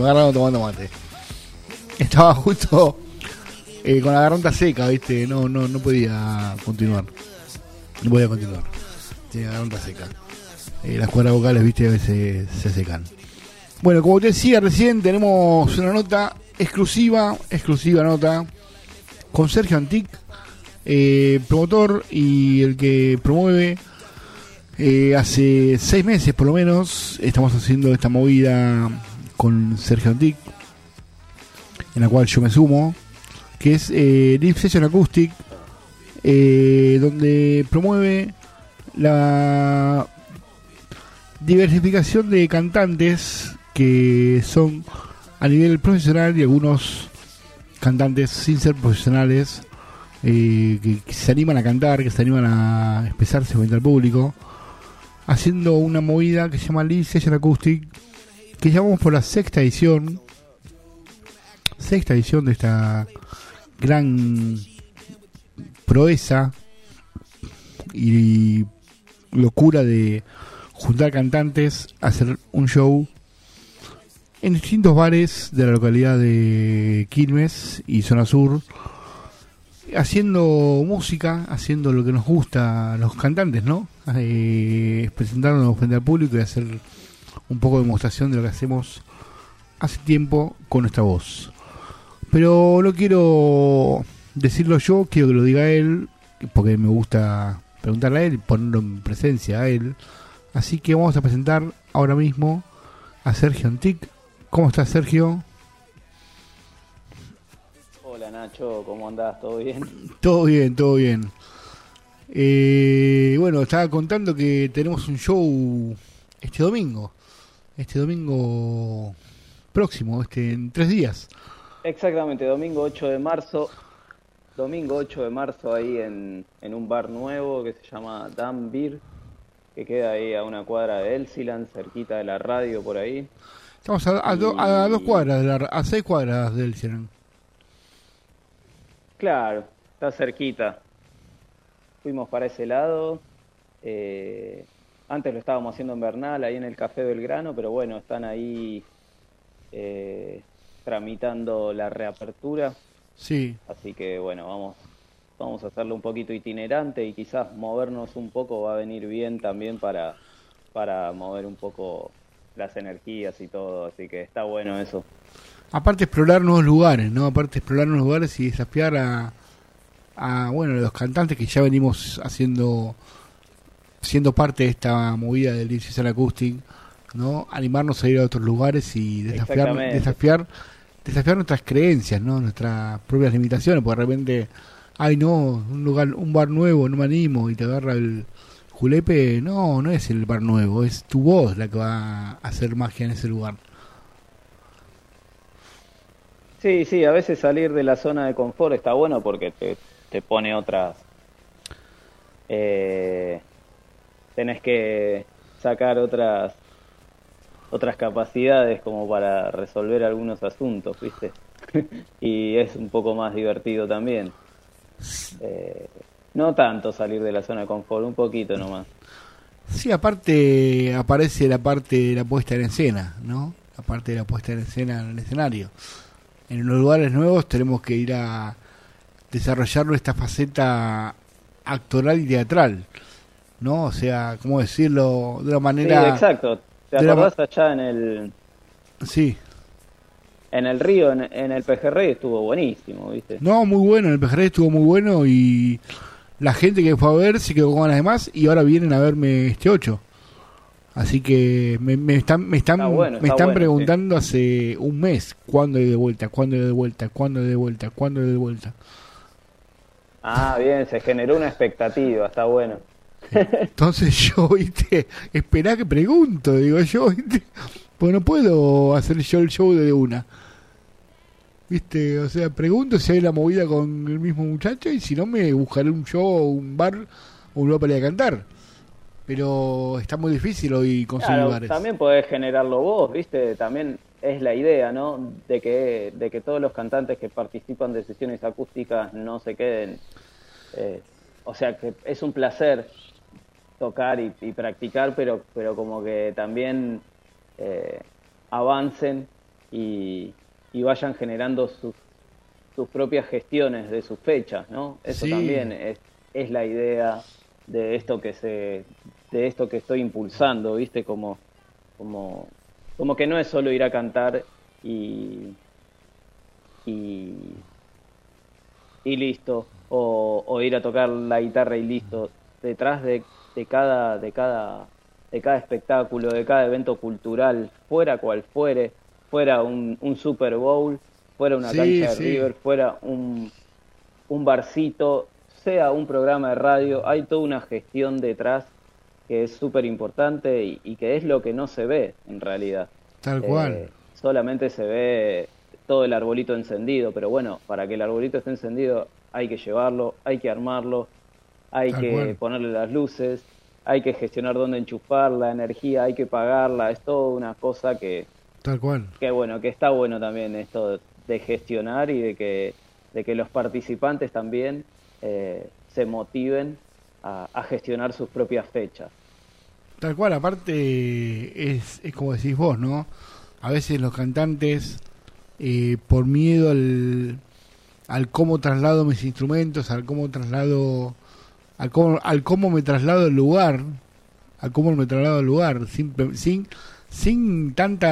Estaba justo con la garganta seca, ¿viste? No podía continuar. No podía continuar. Tiene la garganta seca. Las cuerdas vocales, ¿viste? A veces se secan. Bueno, como te decía recién, tenemos una nota exclusiva nota con Sergio Antic, promotor y el que promueve. Hace 6 meses por lo menos estamos haciendo esta movida con Sergio Antic, en la cual yo me sumo, que es Live Session Acoustic, donde promueve la diversificación de cantantes que son a nivel profesional y algunos cantantes sin ser profesionales, que se animan a cantar, que se animan a expresarse frente al público, haciendo una movida que se llama Live Session Acoustic, que llamamos por la sexta edición de esta gran proeza y locura de juntar cantantes a hacer un show en distintos bares de la localidad de Quilmes y Zona Sur, haciendo música, haciendo lo que nos gusta a los cantantes, ¿no? Presentándonos frente al público y hacer un poco de demostración de lo que hacemos hace tiempo con nuestra voz. Pero no quiero decirlo yo, quiero que lo diga él, porque me gusta preguntarle a él, ponerlo en presencia a él. Así que vamos a presentar ahora mismo a Sergio Antic. ¿Cómo estás, Sergio? Hola Nacho, ¿cómo andás? ¿Todo bien? Todo bien. Bueno, estaba contando que tenemos un show este domingo próximo, en 3 días. Exactamente, domingo 8 de marzo ahí en un bar nuevo que se llama Dan Beer, que queda ahí a una cuadra de Elsiland, cerquita de la radio por ahí. Estamos a 2 cuadras, a 6 cuadras de Elsiland. Claro, está cerquita. Fuimos para ese lado. Antes lo estábamos haciendo en Bernal, ahí en el Café Belgrano, pero bueno, están ahí tramitando la reapertura. Sí. Así que bueno, vamos a hacerlo un poquito itinerante y quizás movernos un poco va a venir bien también para mover un poco las energías y todo, así que está bueno eso. Aparte explorar nuevos lugares, ¿no? Y desafiar a los cantantes que ya venimos siendo parte de esta movida del Live Acoustic, ¿no? Animarnos a ir a otros lugares y desafiar desafiar nuestras creencias, ¿no? Nuestras propias limitaciones, porque de repente, ay no, un bar nuevo, no me animo, y te agarra el julepe. No es el bar nuevo, es tu voz la que va a hacer magia en ese lugar. Sí, a veces salir de la zona de confort está bueno porque te pone otras... tenés que sacar otras capacidades como para resolver algunos asuntos, ¿viste? Y es un poco más divertido también. No tanto salir de la zona de confort, un poquito nomás. Sí, aparte aparece la parte de la puesta en escena, ¿no? La parte de la puesta en escena en el escenario. En los lugares nuevos tenemos que ir a desarrollar nuestra faceta actoral y teatral, ¿no? O sea, ¿cómo decirlo? De una manera... Sí, exacto. ¿Te acordás allá en el... Sí. En el Río, en el Pejerrey estuvo buenísimo, ¿viste? No, muy bueno, en el Pejerrey estuvo muy bueno y la gente que fue a ver se quedó con ganas de más y ahora vienen a verme este 8. Así que me están preguntando hace un mes cuándo hay de vuelta. Ah, bien, se generó una expectativa, está bueno. Entonces yo, ¿viste? Esperá que pregunto, digo yo, ¿viste? Pues no puedo hacer yo el show de una. ¿Viste? O sea, pregunto si hay la movida con el mismo muchacho y si no me buscaré un show, un bar o un lugar para ir a cantar. Pero está muy difícil hoy conseguir lugares. También podés generarlo vos, ¿viste? También es la idea, ¿no? De que todos los cantantes que participan de sesiones acústicas no se queden... o sea, que es un placer tocar y practicar, pero como que también avancen y vayan generando sus propias gestiones de sus fechas, ¿no? Eso sí. También es la idea de esto que estoy impulsando, ¿viste? Como que no es solo ir a cantar y listo, o ir a tocar la guitarra y listo. Detrás de cada espectáculo, de cada evento cultural, fuera cual fuera un Super Bowl, fuera una cancha de River, fuera un barcito, sea un programa de radio, hay toda una gestión detrás que es súper importante y que es lo que no se ve en realidad. Tal cual. Solamente se ve todo el arbolito encendido, pero bueno, para que el arbolito esté encendido hay que llevarlo, hay que armarlo, hay que ponerle las luces, hay que gestionar dónde enchufar la energía, hay que pagarla, es toda una cosa que... Tal cual. Que bueno, que está bueno también esto de gestionar y de que los participantes también se motiven a gestionar sus propias fechas. Tal cual, aparte es como decís vos, ¿no? A veces los cantantes, por miedo al cómo traslado mis instrumentos, al cómo me traslado al lugar, sin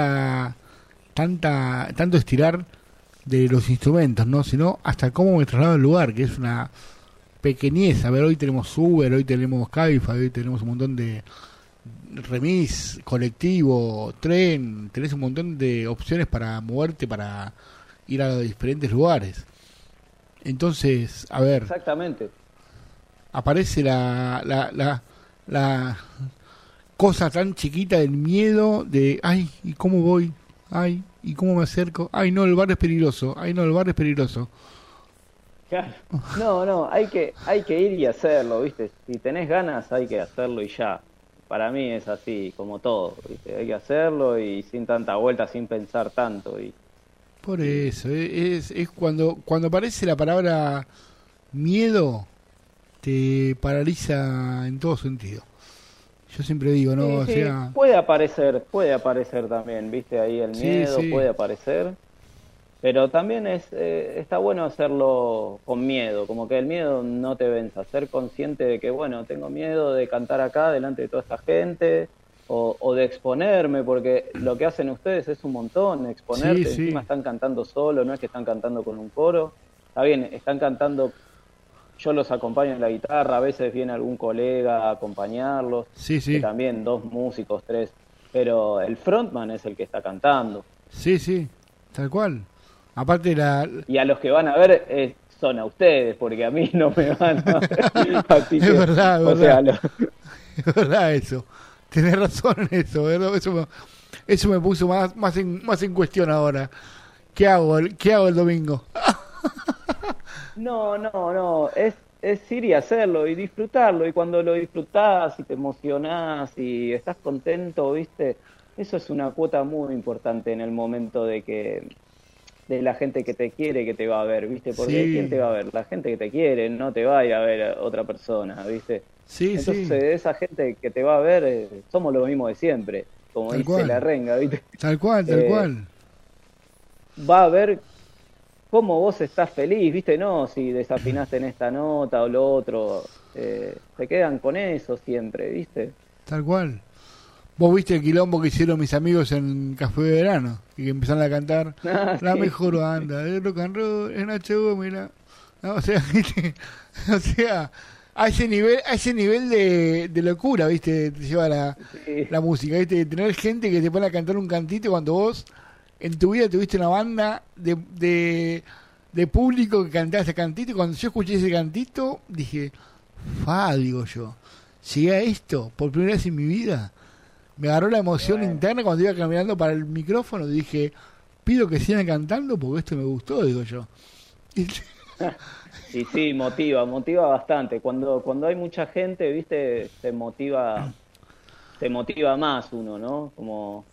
tanto estirar de los instrumentos, ¿no? Sino hasta cómo me traslado al lugar, que es una pequeñez. A ver, hoy tenemos Uber, hoy tenemos Cabify, hoy tenemos un montón de remis, colectivo, tren, tenés un montón de opciones para moverte, para ir a diferentes lugares. Entonces, a ver, exactamente, aparece la cosa tan chiquita del miedo de, ay, ¿y cómo voy? Ay, ¿y cómo me acerco? Ay, no, el bar es peligroso. Ay, no, el bar es peligroso. No, hay que ir y hacerlo, ¿viste? Si tenés ganas hay que hacerlo y ya. Para mí es así, como todo, ¿viste? Hay que hacerlo y sin tanta vuelta, sin pensar tanto. Por eso, es cuando aparece la palabra miedo, te paraliza en todo sentido. Yo siempre digo, ¿no? Sí, o sea... puede aparecer también, ¿viste? Ahí el miedo puede aparecer. Pero también está bueno hacerlo con miedo, como que el miedo no te venza, ser consciente de que, bueno, tengo miedo de cantar acá delante de toda esta gente, o de exponerme, porque lo que hacen ustedes es un montón, exponerte, encima están cantando solo, no es que están cantando con un coro, está bien, están cantando, yo los acompaño en la guitarra, a veces viene algún colega a acompañarlos, que también 2 músicos, 3, pero el frontman es el que está cantando. Sí, tal cual. Aparte y a los que van a ver son a ustedes, porque a mí no me van a ver. Así es que, verdad, es o verdad. sea, Es verdad eso. Tenés razón en eso, ¿verdad? Eso me puso más en cuestión ahora. ¿Qué hago el domingo? No, es ir y hacerlo y disfrutarlo, y cuando lo disfrutás y te emocionás y estás contento, ¿viste? Eso es una cuota muy importante en el momento de la gente que te quiere, que te va a ver, ¿viste? Porque Sí. ¿quién te va a ver? La gente que te quiere, no te va a ir a ver a otra persona, ¿viste? Sí, Entonces, sí. esa gente que te va a ver, somos lo mismo de siempre, como Tal dice cual. la renga, ¿viste? Tal cual. Va a ver cómo vos estás feliz, ¿viste? No, si desafinaste en esta nota o lo otro, se quedan con eso siempre, ¿viste? Tal cual. Vos viste el quilombo que hicieron mis amigos en Café de Verano, y que empezaron a cantar la Sí. mejor banda de rock and roll en Nacho, mira. No, o sea, ¿viste? O sea, a ese nivel de locura, ¿viste? Te lleva la música, ¿viste? De tener gente que te pone a cantar un cantito cuando vos en tu vida tuviste una banda de público que cantaba ese cantito, y cuando yo escuché ese cantito dije, digo yo, llegué a esto por primera vez en mi vida. Me agarró la emoción interna cuando iba caminando para el micrófono. Dije, pido que sigan cantando porque esto me gustó, digo yo. Y sí, motiva bastante. Cuando hay mucha gente, ¿viste? Te motiva más uno, ¿no? Como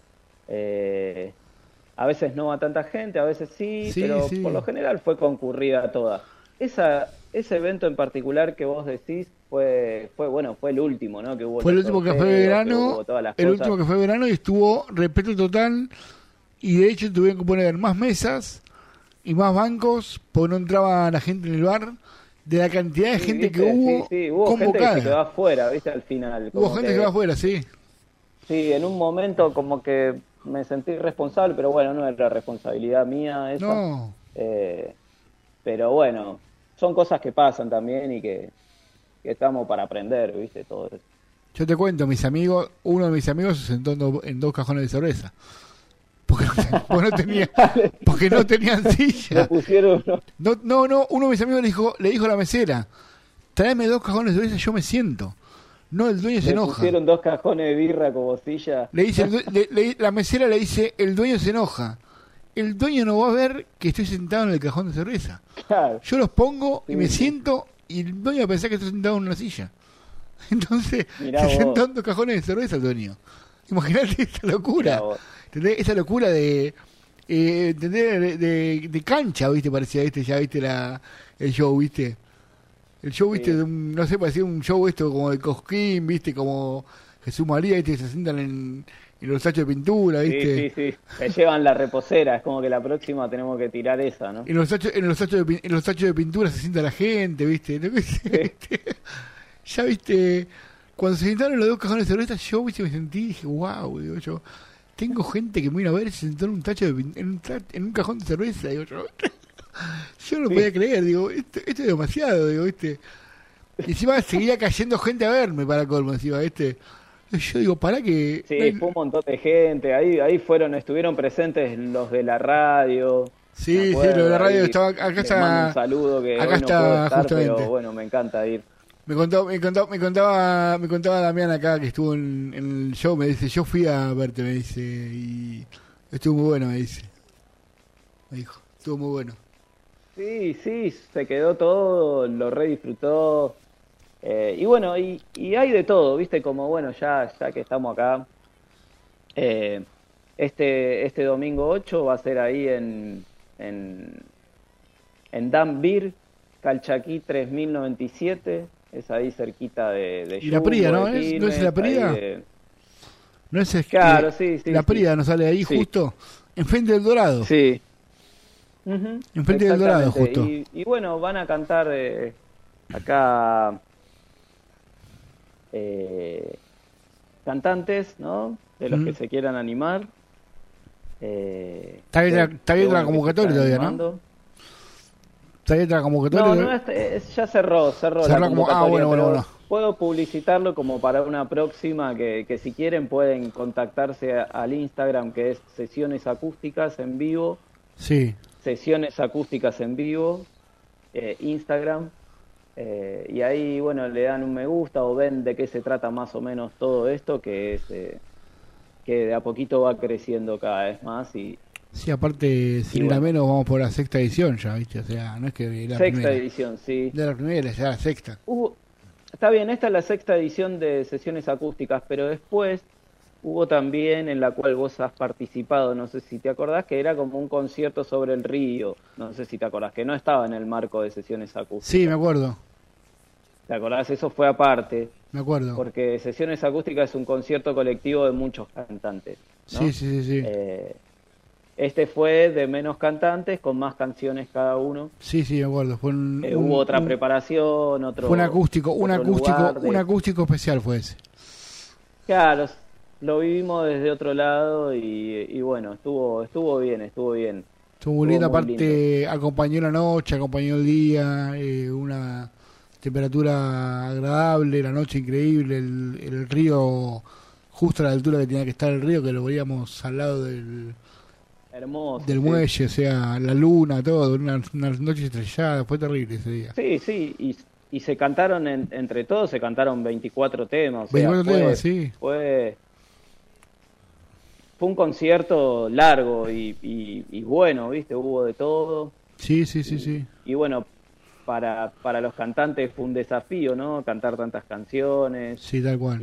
a veces no va tanta gente, a veces sí, pero sí. por lo general fue concurrida toda. Ese evento en particular que vos decís fue el último, ¿no? Que hubo Fue el los último que fue sorteos, verano, hubo todas las el cosas. último que fue verano, y estuvo respeto total, y de hecho tuvieron que poner más mesas y más bancos porque no entraba la gente en el bar, de la cantidad de Sí, gente ¿viste? que hubo, Sí, hubo gente convocada. que se quedó afuera, ¿viste? Al final. Hubo como gente que quedó afuera, sí. Sí, en un momento como que me sentí responsable, pero bueno, no era responsabilidad mía esa. No. Pero bueno, son cosas que pasan también y que estamos para aprender, ¿viste? Todo eso. Yo te cuento, uno de mis amigos se sentó en 2 cajones de cerveza. Porque no tenían silla. Le pusieron No, uno de mis amigos le dijo a la mesera, tráeme 2 cajones de cerveza, yo me siento. No, el dueño se Le enoja. pusieron 2 cajones de birra como silla. Le dice, la mesera le dice, el dueño se enoja. El dueño no va a ver que estoy sentado en el cajón de cerveza. Claro. Yo los pongo y Sí, me sí. siento, y el dueño va a pensar que estoy sentado en una silla. Entonces, Mirá se vos. sentó en 2 cajones de cerveza el dueño. Imagínate esa locura. Mirá vos. ¿Entendés? Esa locura de cancha, ¿viste? Parecía, ¿viste? Ya, ¿viste? El show, ¿viste? El show, ¿viste? No sé, parecía un show esto como de Cosquín, ¿viste? Como Jesús María, ¿viste? Se sientan en los sachos de pintura, ¿viste? Sí. Se llevan la reposera, es como que la próxima tenemos que tirar esa, ¿no? En los sachos de pintura se sienta la gente, ¿viste? ¿Viste? Ya, ¿viste? Cuando se sentaron los 2 cajones de cerveza, yo, ¿viste? Me sentí y dije, wow, digo yo. Tengo gente que me vino a ver y se sentó en un en un cajón de cerveza, digo yo. Yo no lo podía creer, digo, esto es demasiado, digo, ¿viste? Y encima seguía cayendo gente a verme para colmo, encima, ¿viste? Yo digo, para que... Sí, fue un montón de gente, ahí estuvieron presentes los de la radio. Sí, los de la radio estaba acá. Les mando un saludo que acá hoy no está, puedo estar, justamente. pero bueno, me encanta ir. Me contaba Damián acá que estuvo en el show, me dice, yo fui a verte, me dice, y estuvo muy bueno, me dice. Me dijo, estuvo muy bueno. Sí, se quedó todo, lo redisfrutó. Y bueno, y hay de todo, ¿viste? Como bueno, ya que estamos acá, este domingo 8 va a ser ahí en Dan Beer, Calchaquí 3097, es ahí cerquita de ¿Y la Prida, no? ¿No es la Prida? ¿No es claro, sí. La Prida no sale ahí justo? Enfrente del Dorado. Sí. Enfrente del Dorado, justo. Y bueno, van a cantar acá cantantes, ¿no? De los que se quieran animar. Está bien la convocatoria todavía, ¿no? ¿Está bien la convocatoria? No, ya cerró la convocatoria, bueno. Puedo publicitarlo como para una próxima, que si quieren pueden contactarse al Instagram, que es Sesiones Acústicas en Vivo. Sí. Sesiones Acústicas en Vivo, Instagram, y ahí, bueno, le dan un me gusta o ven de qué se trata más o menos todo esto, que es que de a poquito va creciendo cada vez más. Y sí, aparte, sin bueno, la menos vamos por la sexta edición ya, ¿viste? O sea, no es que la sexta primera. edición, sí. De la primera, ya la sexta. Está bien, esta es la sexta edición de Sesiones Acústicas, pero después hubo también en la cual vos has participado, no sé si te acordás, que era como un concierto sobre el río, no sé si te acordás, que no estaba en el marco de Sesiones Acústicas. Sí, me acuerdo. ¿Te acordás? Eso fue aparte. Me acuerdo. Porque Sesiones Acústicas es un concierto colectivo de muchos cantantes, ¿no? Sí. Este fue de menos cantantes, con más canciones cada uno. Sí, me acuerdo. Fue hubo otra preparación, otro. Fue un acústico especial fue ese. Claro, lo vivimos desde otro lado y bueno, estuvo bien. Estuvo muy lindo, aparte acompañó la noche, acompañó el día, una temperatura agradable, la noche increíble, el río justo a la altura que tenía que estar el río, que lo veíamos al lado del hermoso, del muelle, o sea, la luna, todo, una noche estrellada, fue terrible ese día. Sí, y se cantaron, entre todos, se cantaron 24 temas. 24 temas, sí. Fue un concierto largo y bueno, ¿viste? Hubo de todo. Sí. Y bueno, para los cantantes fue un desafío, ¿no? Cantar tantas canciones. Sí, tal cual.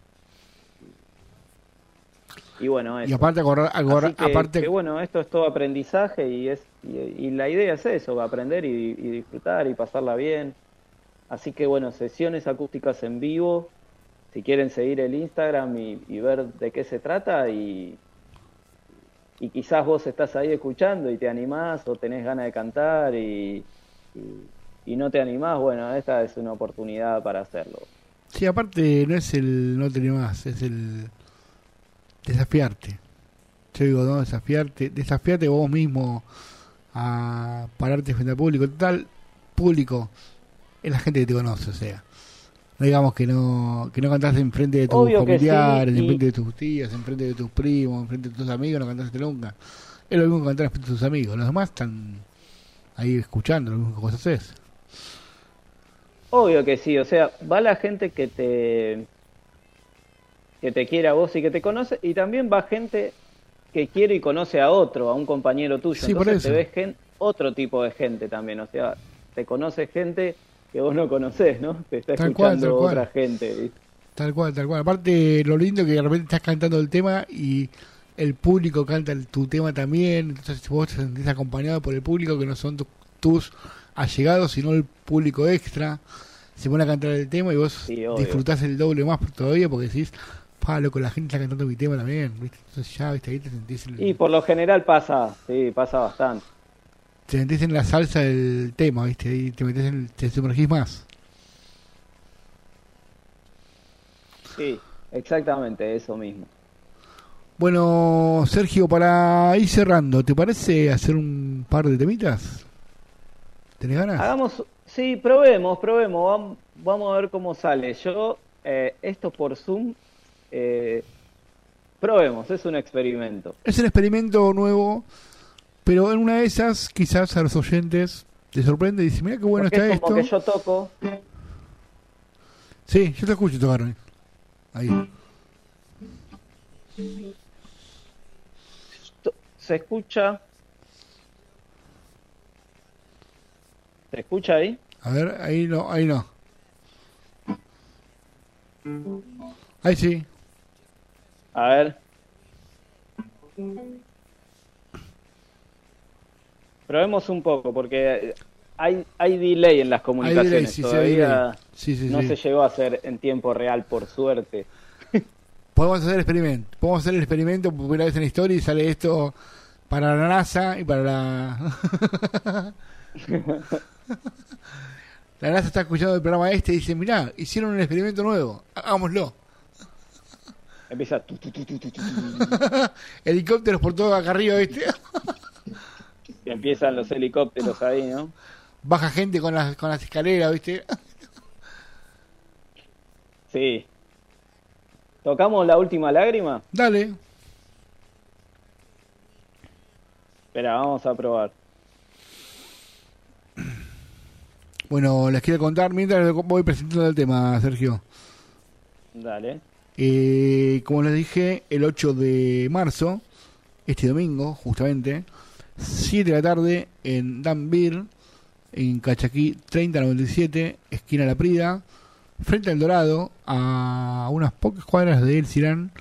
Y bueno, eso. Y aparte, que bueno, esto es todo aprendizaje y la idea es eso, aprender y disfrutar y pasarla bien. Así que bueno, Sesiones Acústicas en Vivo, si quieren seguir el Instagram y ver de qué se trata y quizás vos estás ahí escuchando y te animás o tenés ganas de cantar y no te animás, bueno, esta es una oportunidad para hacerlo. Sí, aparte no es el no te animás, es el desafiarte. Yo digo, no, desafiarte vos mismo a pararte frente al público. Total, público es la gente que te conoce, o sea, no digamos que no cantás enfrente de tus familiares, sí, enfrente de tus tías, enfrente de tus primos, enfrente de tus amigos, no cantaste nunca. Es lo mismo que cantar enfrente de tus amigos, los demás están ahí escuchando, lo mismo que vos haces. Obvio que sí, o sea, va la gente que te quiere a vos y que te conoce, y también va gente que quiere y conoce a otro, a un compañero tuyo. Sí, entonces por eso. te ves otro tipo de gente también, o sea, te conoce gente que vos no conocés, ¿no? Te está escuchando otra gente, ¿viste? Tal cual. Aparte, lo lindo que de repente estás cantando el tema y el público canta tu tema también, entonces vos te sentís acompañado por el público, que no son tus allegados, sino el público extra. Se pone a cantar el tema y vos disfrutás el doble más todavía porque decís, loco, la gente está cantando mi tema también, ¿viste? Entonces ya, ¿viste? Ahí te sentís y por lo general pasa bastante. Te sentís en la salsa del tema, ¿viste? Ahí te metés te sumergís más. Sí, exactamente, eso mismo. Bueno, Sergio, para ir cerrando, ¿te parece hacer un par de temitas? ¿Tenés ganas? Sí, probemos. Vamos a ver cómo sale. Yo, esto por Zoom, probemos, es un experimento. Es un experimento nuevo, pero en una de esas, quizás a los oyentes te sorprende y dicen, mira qué bueno porque está es como esto. Que yo toco. Sí, yo te escucho tocar ahí. ¿Se escucha? ¿Se escucha ahí? A ver, ahí no. Ahí sí. A ver. Probemos un poco, porque hay delay en las comunicaciones. Delay, sí, todavía no sí. se llegó a hacer en tiempo real, por suerte. Podemos hacer el experimento por primera vez en la historia y sale esto para la NASA y para la... La NASA está escuchando el programa y dice, mirá, hicieron un experimento nuevo, hagámoslo. Empieza... Helicópteros por todo acá arriba, ¿viste? Y empiezan los helicópteros ahí, ¿no? Baja gente con las escaleras, ¿viste? Sí. ¿Tocamos La Última Lágrima? Dale. Espera, vamos a probar. Bueno, les quiero contar mientras voy presentando el tema, Sergio. Dale. Como les dije, el 8 de marzo, este domingo, justamente, 7 de la tarde, en Dan Beer, en Cachaquí 3097, esquina La Prida, frente al Dorado, a unas pocas cuadras de El Cirán.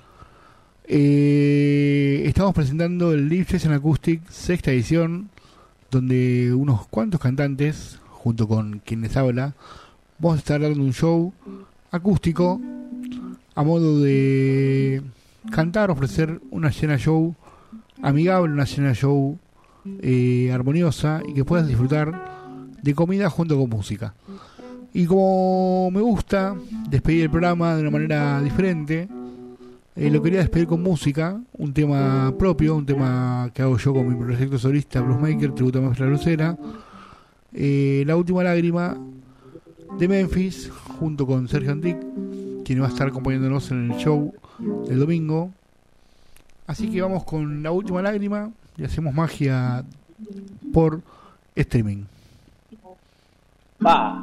Estamos presentando el Live Session Acoustic, sexta edición, donde unos cuantos cantantes, junto con quien les habla, vamos a estar dando un show acústico a modo de cantar, ofrecer una cena show amigable, una cena show armoniosa y que puedas disfrutar de comida junto con música. Y como me gusta despedir el programa de una manera diferente, lo quería despedir con música, un tema propio, un tema que hago yo con mi proyecto solista Bluesmaker, tributo a Maestra Lucera, La Última Lágrima de Memphis, junto con Sergio Antic, quien va a estar acompañándonos en el show del domingo. Así que vamos con La Última Lágrima y hacemos magia por streaming. Va.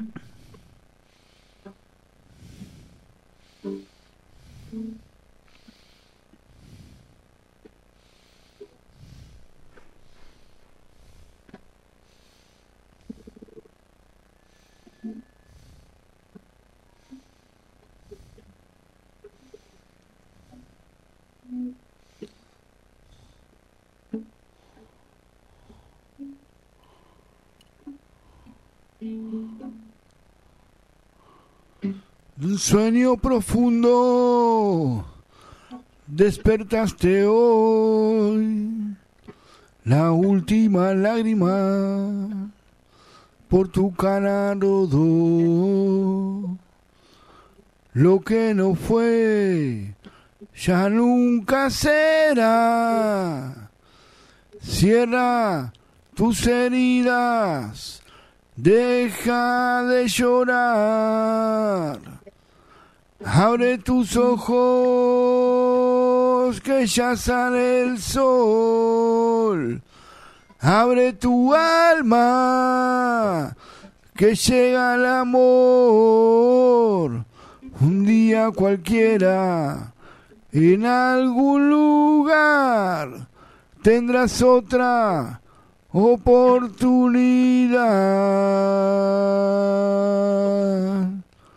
Un sueño profundo despertaste hoy, la última lágrima por tu cara rodó. Lo que no fue ya nunca será. Cierra tus heridas, deja de llorar. Abre tus ojos, que ya sale el sol. Abre tu alma, que llega el amor. Un día cualquiera, en algún lugar, tendrás otra oportunidad.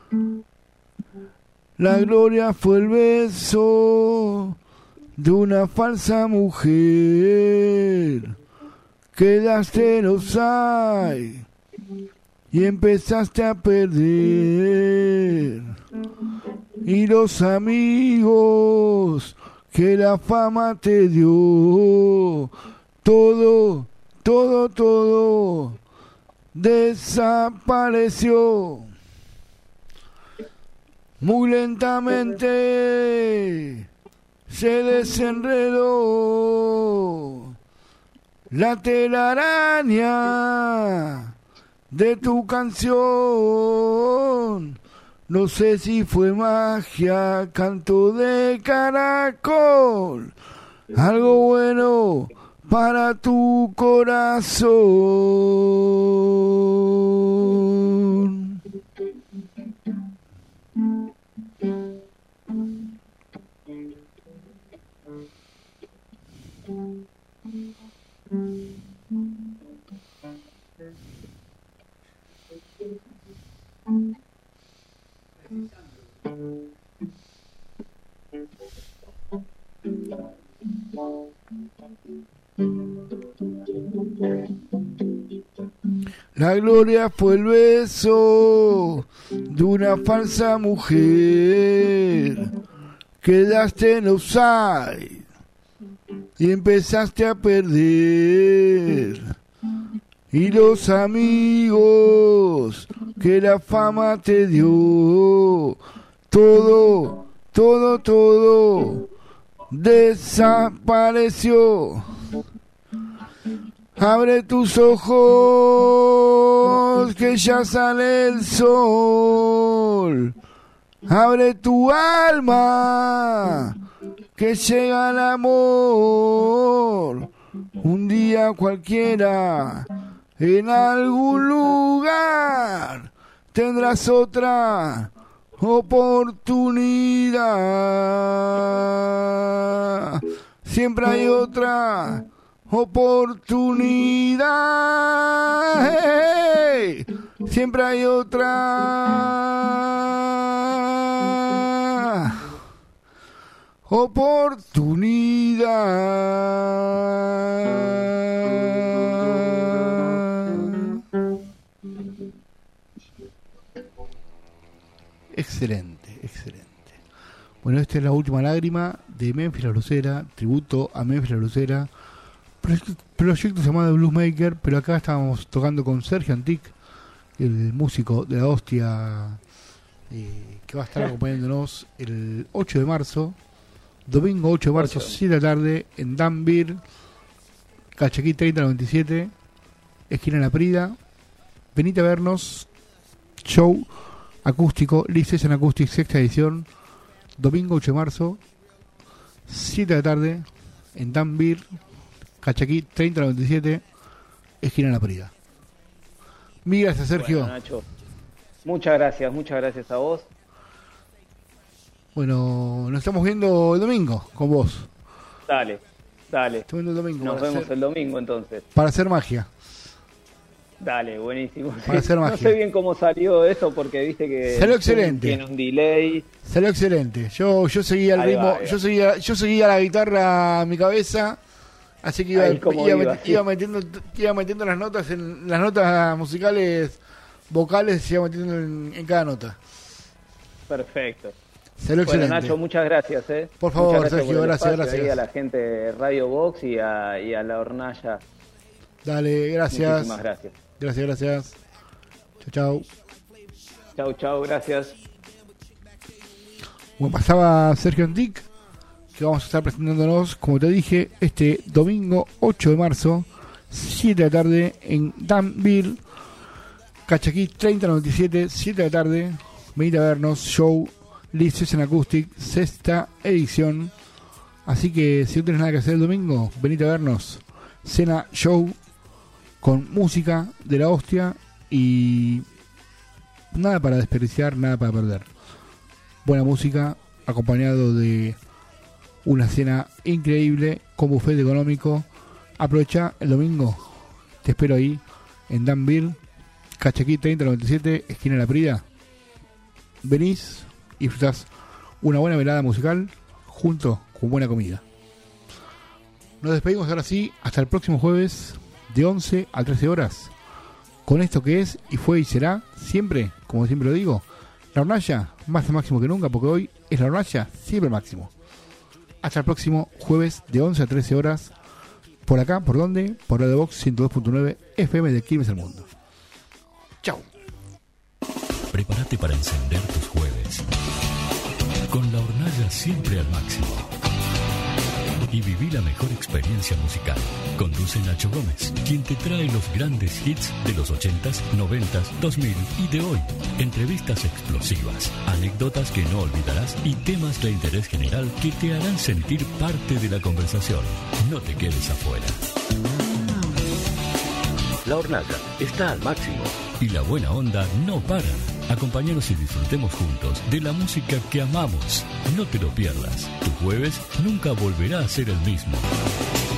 La gloria fue el beso de una falsa mujer. Quedaste en offside y empezaste a perder. Y los amigos que la fama te dio, todo desapareció. Muy lentamente se desenredó la telaraña de tu canción. No sé si fue magia, canto de caracol, algo bueno para tu corazón. La gloria fue el beso de una falsa mujer. Quedaste en offside y empezaste a perder. Y los amigos que la fama te dio, todo desapareció. Abre tus ojos, que ya sale el sol. Abre tu alma, que llega el amor. Un día cualquiera, En algún lugar tendrás otra oportunidad. Siempre hay otra oportunidad. Hey, siempre hay otra oportunidad. Excelente, excelente. Bueno, esta es la última lágrima de Memphis La Blusera, tributo a Memphis La Blusera, proyecto llamado Bluesmaker, pero acá estábamos tocando con Sergio Antic, el músico de la hostia, que va a estar acompañándonos el 8 de marzo, domingo 8 de marzo, 7 de la tarde, en Danville, Cachaquí 3097, esquina La Prida. Venite a vernos, show acústico, Live Session Acoustic, sexta edición, domingo 8 de marzo, 7 de la tarde, en Danville, Cachaquí 3097, esquina La Prida. Mil gracias, Sergio. Bueno, Nacho, muchas gracias a vos. Bueno, nos estamos viendo el domingo con vos. Dale. Estamos viendo el domingo. Nos vemos el domingo entonces. Para hacer magia. Dale, buenísimo. Para hacer magia. No sé bien cómo salió eso porque viste que salió excelente. Tiene un delay. Salió excelente. Yo seguía el ritmo, yo seguía la guitarra a mi cabeza, así que iba metiendo las notas en las notas musicales vocales, se iba metiendo en cada nota. Perfecto. Salió excelente. Nacho, muchas gracias. Por favor, muchas gracias Sergio, por gracias. Ahí a la gente de Radio Box y a la Hornalla. Dale, gracias. Muchísimas gracias. Gracias. Chau. Chau, gracias. Bueno, pasaba Sergio Antic, que vamos a estar presentándonos, como te dije, este domingo 8 de marzo, 7 de la tarde, en Danville, Cachaquí 3097, 7 de la tarde. Venid a vernos, show Live Session Acoustic, sexta edición. Así que si no tenés nada que hacer el domingo, venid a vernos. Cena, show, con música de la hostia y nada para desperdiciar, nada para perder. Buena música, acompañado de una cena increíble con buffet económico. Aprovecha el domingo, te espero ahí en Danville, Cachaquí 3097, esquina La Prida. Venís y disfrutás una buena velada musical junto con buena comida. Nos despedimos ahora sí, hasta el próximo jueves de 11 a 13 horas con esto que es y fue y será siempre, como siempre lo digo, La Hornalla, más al máximo que nunca, porque hoy es La Hornalla siempre máximo. Hasta el próximo jueves de 11 a 13 horas por acá, ¿por dónde? Por Radio Box 102.9 FM de Quilmes al Mundo. Chau. Prepárate para encender tus jueves con La Hornalla siempre al máximo y viví la mejor experiencia musical. Conduce Nacho Gómez, quien te trae los grandes hits de los 80s, 90s, 2000 y de hoy. Entrevistas explosivas, anécdotas que no olvidarás y temas de interés general que te harán sentir parte de la conversación. No te quedes afuera. La Hornalla está al máximo y la buena onda no para. Acompáñanos y disfrutemos juntos de la música que amamos. No te lo pierdas. Tu jueves nunca volverá a ser el mismo.